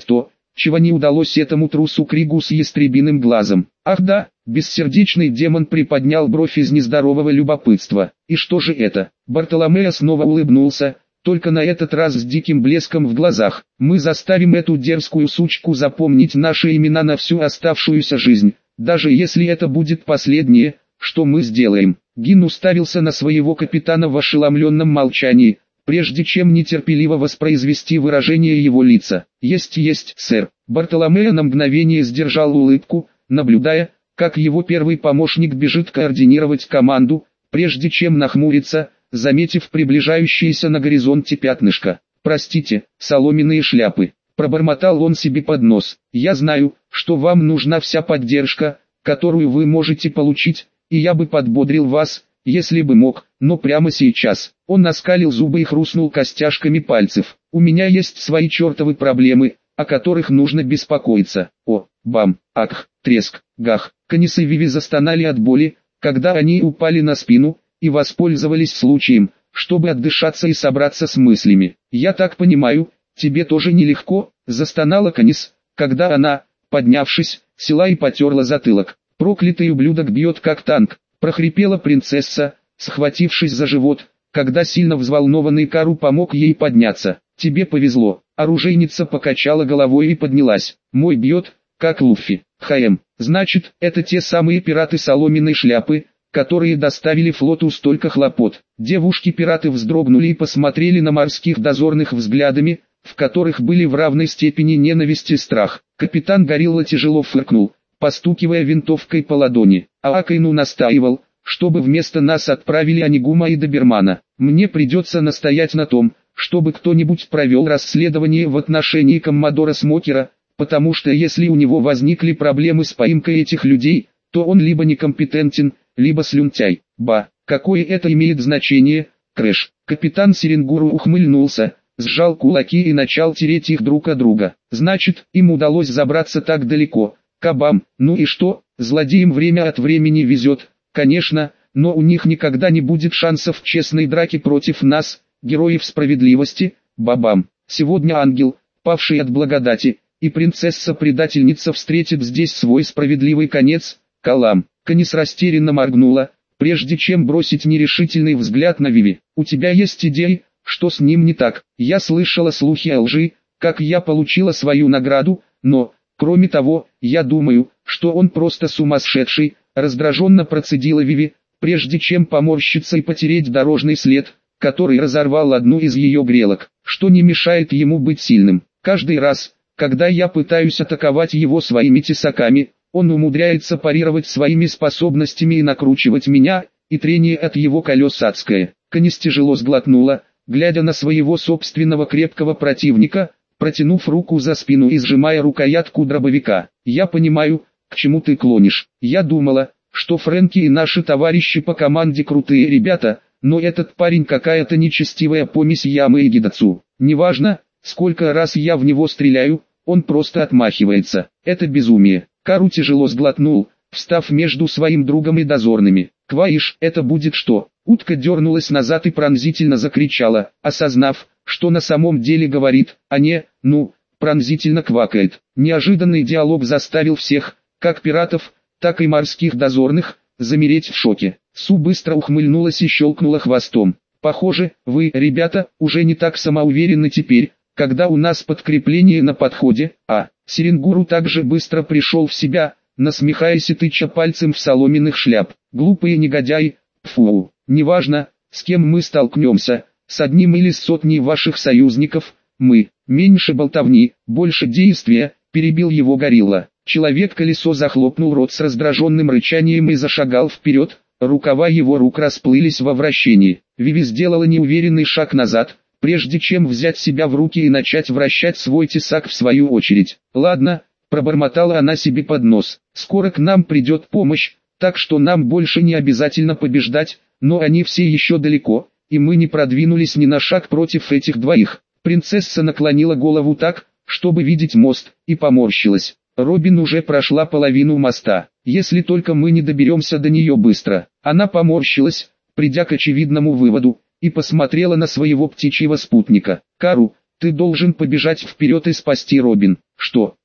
чего не удалось этому трусу Кригу с ястребиным глазом. Ах да, бессердечный демон приподнял бровь из нездорового любопытства. И что же это? Бартоломео снова улыбнулся, только на этот раз с диким блеском в глазах. Мы заставим эту дерзкую сучку запомнить наши имена на всю оставшуюся жизнь, даже если это будет последнее, что мы сделаем. Гин уставился на своего капитана в ошеломленном молчании, прежде чем нетерпеливо воспроизвести выражение его лица. «Есть, есть, сэр». Бартоломео на мгновение сдержал улыбку, наблюдая, как его первый помощник бежит координировать команду, прежде чем нахмуриться, заметив приближающееся на горизонте пятнышко. «Простите, соломенные шляпы», — пробормотал он себе под нос. «Я знаю, что вам нужна вся поддержка, которую вы можете получить, и я бы подбодрил вас, если бы мог, но прямо сейчас». Он оскалил зубы и хрустнул костяшками пальцев. «У меня есть свои чертовы проблемы, о которых нужно беспокоиться». О, бам, ах, треск, гах. Канис и Виви застонали от боли, когда они упали на спину, и воспользовались случаем, чтобы отдышаться и собраться с мыслями. «Я так понимаю, тебе тоже нелегко», — застонала Канис, когда она, поднявшись, села и потерла затылок. «Проклятый ублюдок бьет как танк», — прохрипела принцесса, схватившись за живот, когда сильно взволнованный Кару помог ей подняться. «Тебе повезло». Оружейница покачала головой и поднялась. «Мой бьет, как Луффи». «Хаем, значит, это те самые пираты соломенной шляпы, которые доставили флоту столько хлопот». Девушки-пираты вздрогнули и посмотрели на морских дозорных взглядами, в которых были в равной степени ненависть и страх. Капитан Горилла тяжело фыркнул, постукивая винтовкой по ладони. А Акайну настаивал, чтобы вместо нас отправили Анигума и Добермана. «Мне придется настоять на том, чтобы кто-нибудь провел расследование в отношении коммодора Смокера, потому что если у него возникли проблемы с поимкой этих людей, то он либо некомпетентен, либо слюнтяй». «Ба, какое это имеет значение, Крэш?» Капитан Серенгуру ухмыльнулся, сжал кулаки и начал тереть их друг от друга. «Значит, им удалось забраться так далеко. Кабам, ну и что, злодеям время от времени везет, конечно, но у них никогда не будет шансов в честной драке против нас, героев справедливости. Бабам, сегодня ангел, павший от благодати, и принцесса-предательница встретит здесь свой справедливый конец». Калам. Канис растерянно моргнула, прежде чем бросить нерешительный взгляд на Виви. «У тебя есть идеи, что с ним не так?» «Я слышала слухи о лжи, как я получила свою награду, но, кроме того, я думаю, что он просто сумасшедший», раздраженно процедила Виви, прежде чем поморщиться и потереть дорожный след, который разорвал одну из ее грелок, что не мешает ему быть сильным. «Каждый раз, когда я пытаюсь атаковать его своими тесаками, он умудряется парировать своими способностями и накручивать меня, и трение от его колес адское». Канис тяжело сглотнула, глядя на своего собственного крепкого противника, протянув руку за спину и сжимая рукоятку дробовика. «Я понимаю, к чему ты клонишь. Я думала, что Фрэнки и наши товарищи по команде крутые ребята, но этот парень какая-то нечестивая помесь Ямы и Гидацу. Неважно, сколько раз я в него стреляю, он просто отмахивается. Это безумие». Кару тяжело сглотнул, встав между своим другом и дозорными. «Кваиш, это будет что?» Утка дернулась назад и пронзительно закричала, осознав, что на самом деле говорит, а не, ну, пронзительно квакает. Неожиданный диалог заставил всех, как пиратов, так и морских дозорных, замереть в шоке. Су быстро ухмыльнулась и щелкнула хвостом. «Похоже, вы, ребята, уже не так самоуверенны теперь, когда у нас подкрепление на подходе». А Серенгуру также быстро пришел в себя, насмехаясь и тыча пальцем в соломенных шляп. «Глупые негодяи, пфу, неважно, с кем мы столкнемся, с одним или с сотней ваших союзников, мы, меньше болтовни, больше действия», перебил его Горилла. Человек-колесо захлопнул рот с раздраженным рычанием и зашагал вперед, рукава его рук расплылись во вращении. Виви сделала неуверенный шаг назад, прежде чем взять себя в руки и начать вращать свой тесак в свою очередь. «Ладно», — пробормотала она себе под нос, — «скоро к нам придет помощь, так что нам больше не обязательно побеждать, но они все еще далеко, и мы не продвинулись ни на шаг против этих двоих». Принцесса наклонила голову так, чтобы видеть мост, и поморщилась. Робин уже прошла половину моста, если только мы не доберемся до нее быстро. Она поморщилась, придя к очевидному выводу, и посмотрела на своего птичьего спутника. «Кару, ты должен побежать вперед и спасти Робин». «Что,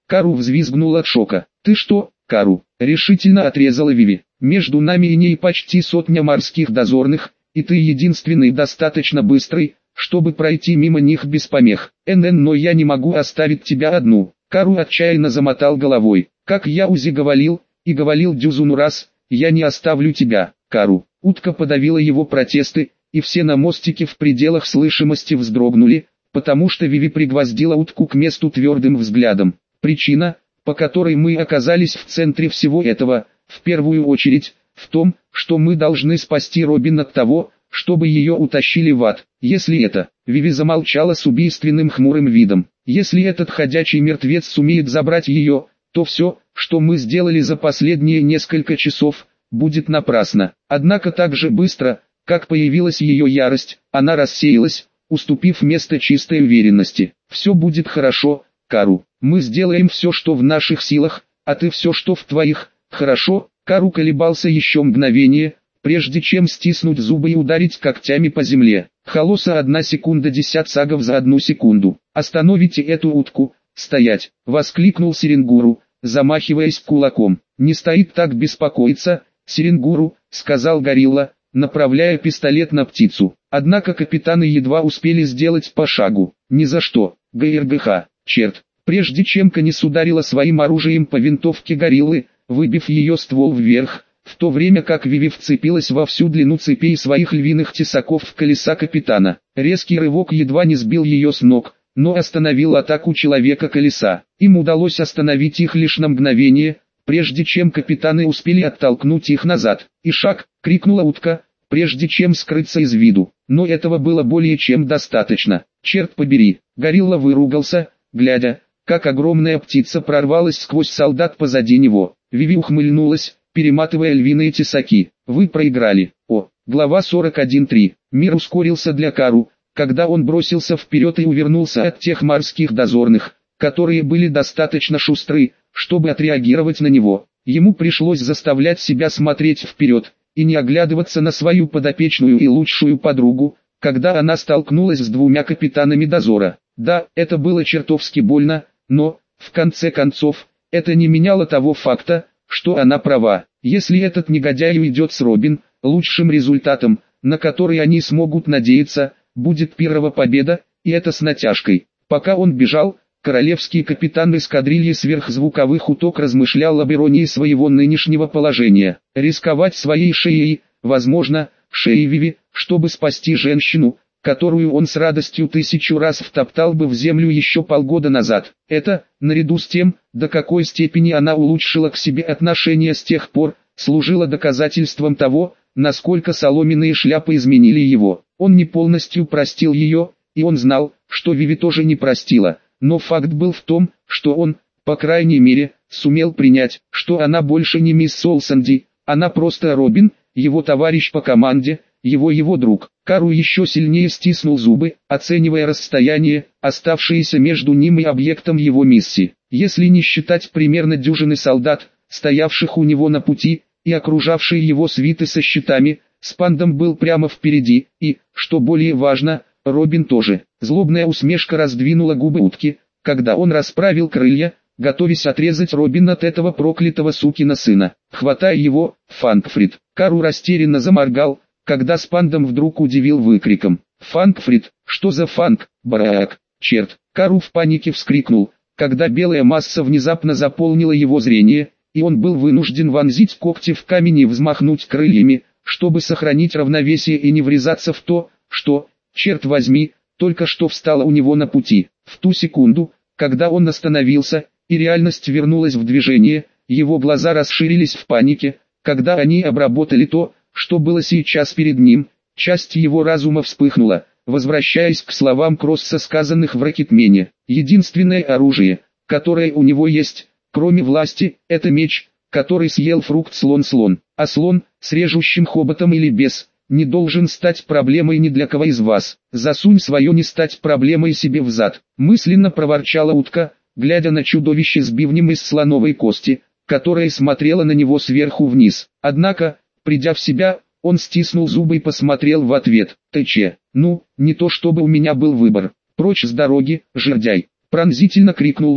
Кару взвизгнул от шока. «Ты что, Кару?» — решительно отрезала Виви. «Между нами и ней почти сотня морских дозорных, и ты единственный достаточно быстрый, чтобы пройти мимо них без помех. НН, но я не могу оставить тебя одну». Кару отчаянно замотал головой. «Как я Узи говорил, и говорил дюзуну раз, я не оставлю тебя, Кару». Утка подавила его протесты, и все на мостике в пределах слышимости вздрогнули, потому что Виви пригвоздила утку к месту твердым взглядом. Причина, по которой мы оказались в центре всего этого, в первую очередь, в том, что мы должны спасти Робин от того, чтобы ее утащили в ад. Если это, Виви замолчала с убийственным хмурым видом, если этот ходячий мертвец сумеет забрать ее, то все, что мы сделали за последние несколько часов, будет напрасно. Однако так же быстро, как появилась ее ярость, она рассеялась, уступив место чистой уверенности. «Все будет хорошо, Кару. Мы сделаем все, что в наших силах, а ты все, что в твоих. Хорошо?» Кару колебался еще мгновение, прежде чем стиснуть зубы и ударить когтями по земле. «Холоса одна секунда, десять сагов за одну секунду. Остановите эту утку!» «Стоять!» — воскликнул Серенгуру, замахиваясь кулаком. «Не стоит так беспокоиться, Серенгуру», — сказал горилла, направляя пистолет на птицу. Однако капитаны едва успели сделать по шагу. «Ни за что, ГРГХ, черт!» Прежде чем Канис ударила своим оружием по винтовке гориллы, выбив ее ствол вверх, в то время как Виви вцепилась во всю длину цепей своих львиных тесаков в колеса капитана. Резкий рывок едва не сбил ее с ног, но остановил атаку человека-колеса. Им удалось остановить их лишь на мгновение, прежде чем капитаны успели оттолкнуть их назад. «Ишак!» — крикнула утка, прежде чем скрыться из виду. Но этого было более чем достаточно. «Черт побери!» — горилла выругался, глядя, как огромная птица прорвалась сквозь солдат позади него. Виви ухмыльнулась, перематывая львиные тесаки. «Вы проиграли». О, глава сорок один точка три. Мир ускорился для Кару, когда он бросился вперед и увернулся от тех морских дозорных, которые были достаточно шустры, чтобы отреагировать на него. Ему пришлось заставлять себя смотреть вперед, и не оглядываться на свою подопечную и лучшую подругу, когда она столкнулась с двумя капитанами дозора. Да, это было чертовски больно, но, в конце концов, это не меняло того факта, что она права. Если этот негодяй уйдет с Робин, лучшим результатом, на который они смогут надеяться, будет первая победа, и это с натяжкой. Пока он бежал, королевский капитан эскадрильи сверхзвуковых уток размышлял об иронии своего нынешнего положения. Рисковать своей шеей, возможно, шеей Виви, чтобы спасти женщину, которую он с радостью тысячу раз втоптал бы в землю еще полгода назад. Это, наряду с тем, до какой степени она улучшила к себе отношения с тех пор, служило доказательством того, насколько соломенные шляпы изменили его. Он не полностью простил ее, и он знал, что Виви тоже не простила, но факт был в том, что он, по крайней мере, сумел принять, что она больше не мисс Солсанди, она просто Робин, его товарищ по команде, его его друг. Кару еще сильнее стиснул зубы, оценивая расстояние, оставшееся между ним и объектом его миссии. Если не считать примерно дюжины солдат, стоявших у него на пути, и окружавшие его свиты со щитами, Спандом был прямо впереди, и, что более важно, Робин тоже. Злобная усмешка раздвинула губы утки, когда он расправил крылья, готовясь отрезать Робин от этого проклятого сукина сына. Хватая его, Фанкфрид. Кару растерянно заморгал, когда Спандом вдруг удивил выкриком. «Фанкфрид, что за фанк, барак, черт!» Кару в панике вскрикнул, когда белая масса внезапно заполнила его зрение, и он был вынужден вонзить когти в камень и взмахнуть крыльями, чтобы сохранить равновесие и не врезаться в то, что, черт возьми, только что встало у него на пути. В ту секунду, когда он остановился, и реальность вернулась в движение, его глаза расширились в панике, когда они обработали то, что было сейчас перед ним. Часть его разума вспыхнула, возвращаясь к словам Кросса, сказанных в Рокетмене. Единственное оружие, которое у него есть, кроме власти, это меч, который съел фрукт слон-слон. А слон, с режущим хоботом или без, не должен стать проблемой ни для кого из вас. Засунь свое не стать проблемой себе в зад. Мысленно проворчала утка, глядя на чудовище с бивнем из слоновой кости, которое смотрело на него сверху вниз. Однако, придя в себя, он стиснул зубы и посмотрел в ответ. «Ты че? Ну, не то чтобы у меня был выбор. Прочь с дороги, жердяй!» Пронзительно крикнул он,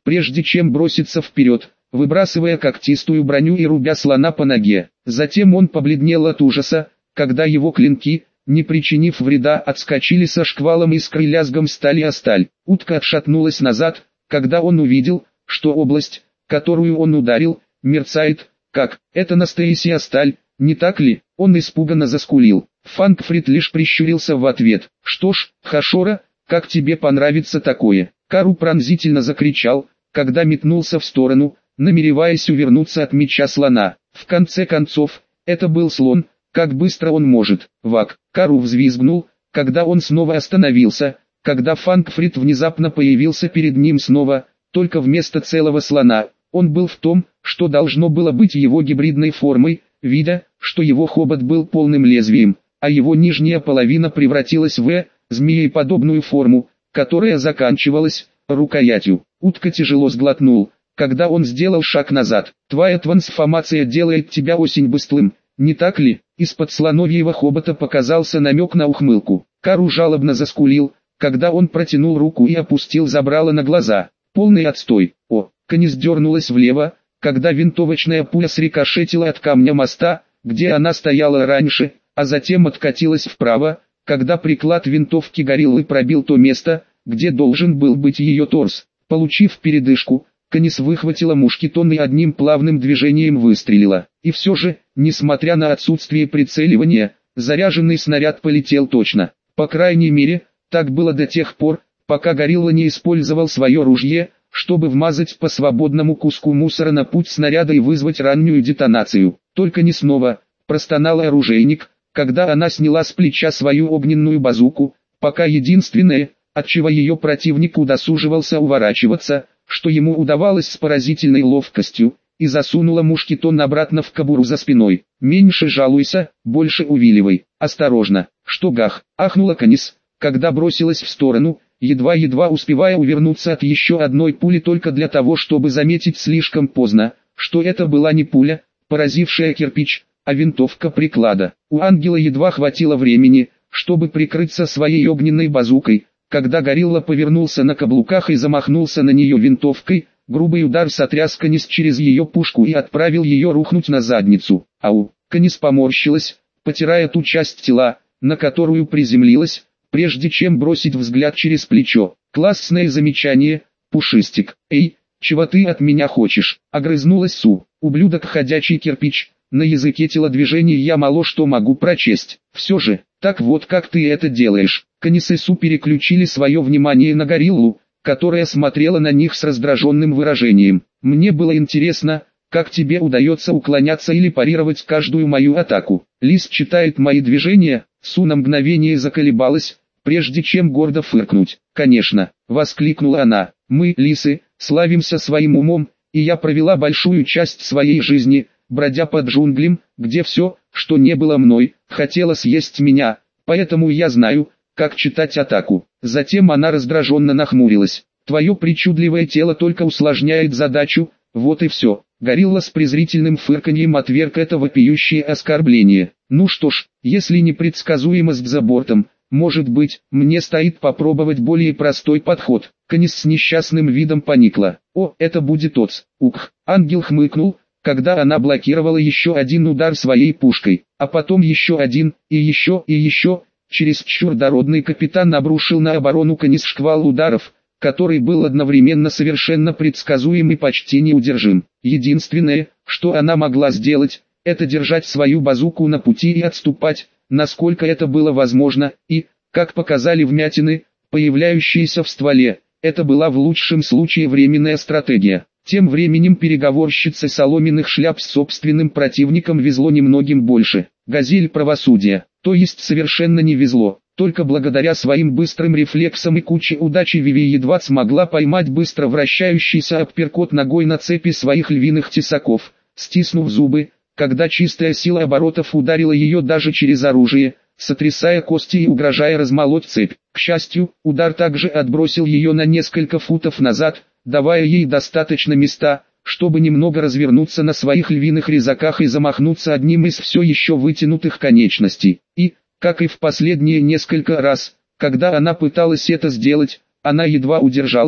прежде чем броситься вперед, выбрасывая когтистую броню и рубя слона по ноге. Затем он побледнел от ужаса, когда его клинки, не причинив вреда, отскочили со шквалом искр и лязгом стали о сталь. Утка отшатнулась назад, когда он увидел, что область, которую он ударил, мерцает, как «это настоящая сталь, не так ли?» Он испуганно заскулил. Фангфрид лишь прищурился в ответ. «Что ж, Хашора, как тебе понравится такое?» Кару пронзительно закричал, когда метнулся в сторону, намереваясь увернуться от меча слона. В конце концов, это был слон, как быстро он может. Вак. Кару взвизгнул, когда он снова остановился, когда Фангфрид внезапно появился перед ним снова, только вместо целого слона. Он был в том, что должно было быть его гибридной формой, видя, что его хобот был полным лезвием, а его нижняя половина превратилась в змееподобную форму, которая заканчивалась рукоятью. Утка тяжело сглотнул, когда он сделал шаг назад. «Твоя трансформация делает тебя очень быстрым, не так ли?» Из-под слоновьего хобота показался намек на ухмылку. Кару жалобно заскулил, когда он протянул руку и опустил забрало на глаза. Полный отстой. О, Канис дернулась влево, когда винтовочная пуля срикошетила от камня моста, где она стояла раньше, а затем откатилась вправо, когда приклад винтовки гориллы пробил то место, где должен был быть ее торс. Получив передышку, Канис выхватила мушкетон и одним плавным движением выстрелила. И все же, несмотря на отсутствие прицеливания, заряженный снаряд полетел точно. По крайней мере, так было до тех пор, пока горилла не использовал свое ружье, чтобы вмазать по свободному куску мусора на путь снаряда и вызвать раннюю детонацию. Только не снова, простонал оружейник, когда она сняла с плеча свою огненную базуку, пока единственное, от чего ее противник удосуживался уворачиваться, что ему удавалось с поразительной ловкостью, и засунула мушкетон обратно в кобуру за спиной. «Меньше жалуйся, больше увиливай. Осторожно!» «Что гах!» — ахнула Канис, когда бросилась в сторону, едва-едва успевая увернуться от еще одной пули только для того, чтобы заметить слишком поздно, что это была не пуля, поразившая кирпич, а винтовка приклада. У ангела едва хватило времени, чтобы прикрыться своей огненной базукой, когда горилла повернулся на каблуках и замахнулся на нее винтовкой. Грубый удар сотряс Канис через ее пушку и отправил ее рухнуть на задницу. Ау! Канис поморщилась, потирая ту часть тела, на которую приземлилась, прежде чем бросить взгляд через плечо. «Классное замечание, Пушистик. Эй, чего ты от меня хочешь?» — огрызнулась Су. «Ублюдок ходячий кирпич». На языке телодвижений я мало что могу прочесть. Все же, так вот как ты это делаешь. Канис и Су переключили свое внимание на гориллу, которая смотрела на них с раздраженным выражением. «Мне было интересно, как тебе удается уклоняться или парировать каждую мою атаку. Лис читает мои движения». Су на мгновение заколебалась, прежде чем гордо фыркнуть. «Конечно», — воскликнула она, — «мы, лисы, славимся своим умом, и я провела большую часть своей жизни, бродя по джунглям, где все, что не было мной, хотело съесть меня, поэтому я знаю, как читать атаку». Затем она раздраженно нахмурилась. «Твое причудливое тело только усложняет задачу, вот и все». Горилла с презрительным фырканьем отверг это вопиющее оскорбление. «Ну что ж, если непредсказуемость за бортом, может быть, мне стоит попробовать более простой подход». Канис с несчастным видом поникла. «О, это будет оц». Ух, ангел хмыкнул, когда она блокировала еще один удар своей пушкой, а потом еще один, и еще, и еще. Чересчур дородный капитан обрушил на оборону Канис шквал ударов, который был одновременно совершенно предсказуем и почти неудержим. Единственное, что она могла сделать, это держать свою базуку на пути и отступать, насколько это было возможно, и, как показали вмятины, появляющиеся в стволе, это была в лучшем случае временная стратегия. Тем временем переговорщице соломенных шляп с собственным противником везло немногим больше. Газель правосудия, то есть совершенно не везло. Только благодаря своим быстрым рефлексам и куче удачи Виви едва смогла поймать быстро вращающийся апперкот ногой на цепи своих львиных тесаков, стиснув зубы, когда чистая сила оборотов ударила ее даже через оружие, сотрясая кости и угрожая размолоть цепь. К счастью, удар также отбросил ее на несколько футов назад, давая ей достаточно места, чтобы немного развернуться на своих львиных резаках и замахнуться одним из все еще вытянутых конечностей. И, как и в последние несколько раз, когда она пыталась это сделать, она едва удержалась,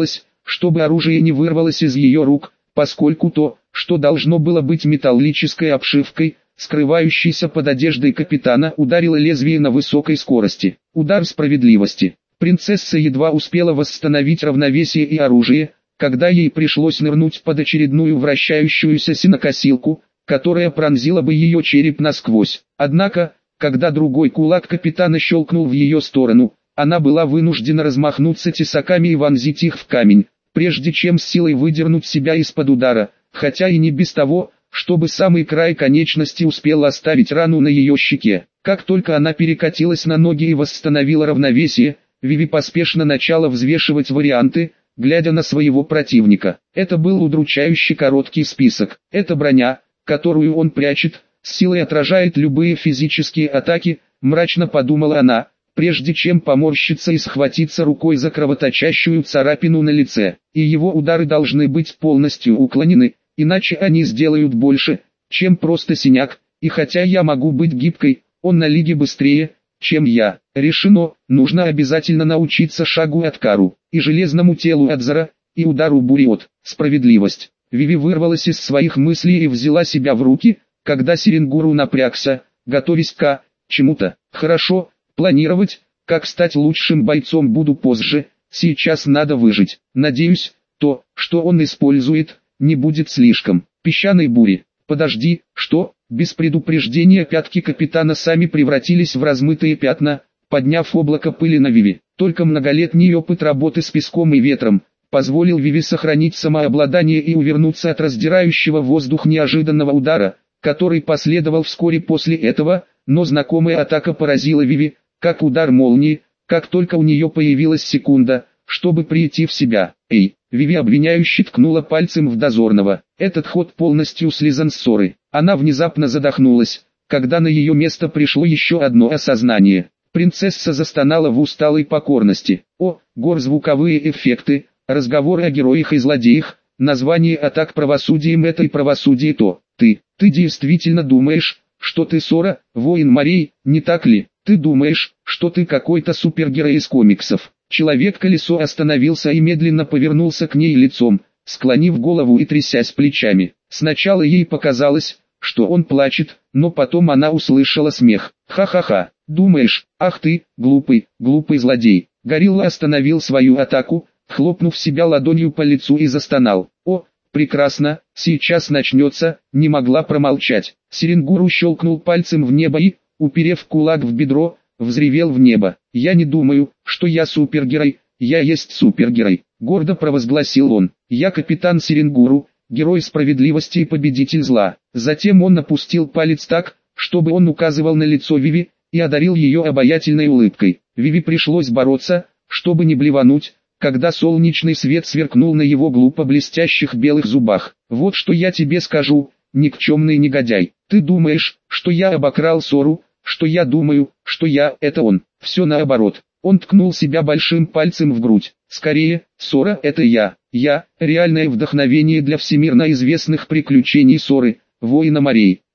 чтобы оружие не вырвалось из ее рук, поскольку то, что должно было быть металлической обшивкой, скрывающейся под одеждой капитана, ударило лезвие на высокой скорости. Удар справедливости. Принцесса едва успела восстановить равновесие и оружие, когда ей пришлось нырнуть под очередную вращающуюся сенокосилку, которая пронзила бы ее череп насквозь. Однако, когда другой кулак капитана щелкнул в ее сторону, она была вынуждена размахнуться тесаками и вонзить их в камень, прежде чем с силой выдернуть себя из-под удара, хотя и не без того, чтобы самый край конечности успел оставить рану на ее щеке. Как только она перекатилась на ноги и восстановила равновесие, Виви поспешно начала взвешивать варианты, глядя на своего противника. Это был удручающий короткий список. Эта броня, которую он прячет, с силой отражает любые физические атаки, мрачно подумала она, прежде чем поморщиться и схватиться рукой за кровоточащую царапину на лице. И его удары должны быть полностью уклонены, иначе они сделают больше, чем просто синяк, и хотя я могу быть гибкой, он на лиге быстрее, чем я. Решено, нужно обязательно научиться шагу от Кару, и железному телу Адзара, и удару Буриот. Справедливость. Виви вырвалась из своих мыслей и взяла себя в руки, когда Серенгуру напрягся, готовясь к чему-то. Хорошо, планировать, как стать лучшим бойцом буду позже, сейчас надо выжить. Надеюсь, то, что он использует, не будет слишком. Песчаной бури. Подожди, что? Без предупреждения пятки капитана сами превратились в размытые пятна, подняв облако пыли на Виви. Только многолетний опыт работы с песком и ветром позволил Виви сохранить самообладание и увернуться от раздирающего воздух неожиданного удара, который последовал вскоре после этого, но знакомая атака поразила Виви, как удар молнии, как только у нее появилась секунда, чтобы прийти в себя. «Эй!» Виви обвиняюще ткнула пальцем в дозорного. Этот ход полностью слизан с ссоры. Она внезапно задохнулась, когда на ее место пришло еще одно осознание. Принцесса застонала в усталой покорности. О, горзвуковые эффекты, разговоры о героях и злодеях, название атак правосудием это и правосудие то. Ты, ты действительно думаешь, что ты Сора, воин морей, не так ли? Ты думаешь, что ты какой-то супергерой из комиксов? Человек-колесо остановился и медленно повернулся к ней лицом, склонив голову и трясясь плечами. Сначала ей показалось, что он плачет, но потом она услышала смех. Ха-ха-ха, думаешь, ах ты, глупый, глупый злодей. Горилла остановил свою атаку, хлопнув себя ладонью по лицу и застонал. О, прекрасно, сейчас начнется, не могла промолчать. Серенгуру щелкнул пальцем в небо и, уперев кулак в бедро, взревел в небо. «Я не думаю, что я супергерой, я есть супергерой», — гордо провозгласил он. «Я капитан Серенгуру, герой справедливости и победитель зла». Затем он опустил палец так, чтобы он указывал на лицо Виви, и одарил ее обаятельной улыбкой. Виви пришлось бороться, чтобы не блевануть, когда солнечный свет сверкнул на его глупо блестящих белых зубах. «Вот что я тебе скажу, никчемный негодяй. Ты думаешь, что я обокрал Сору, что я думаю, что я – это он. Все наоборот». Он ткнул себя большим пальцем в грудь. «Скорее, Сора – это я. Я – реальное вдохновение для всемирно известных приключений Соры, воина морей.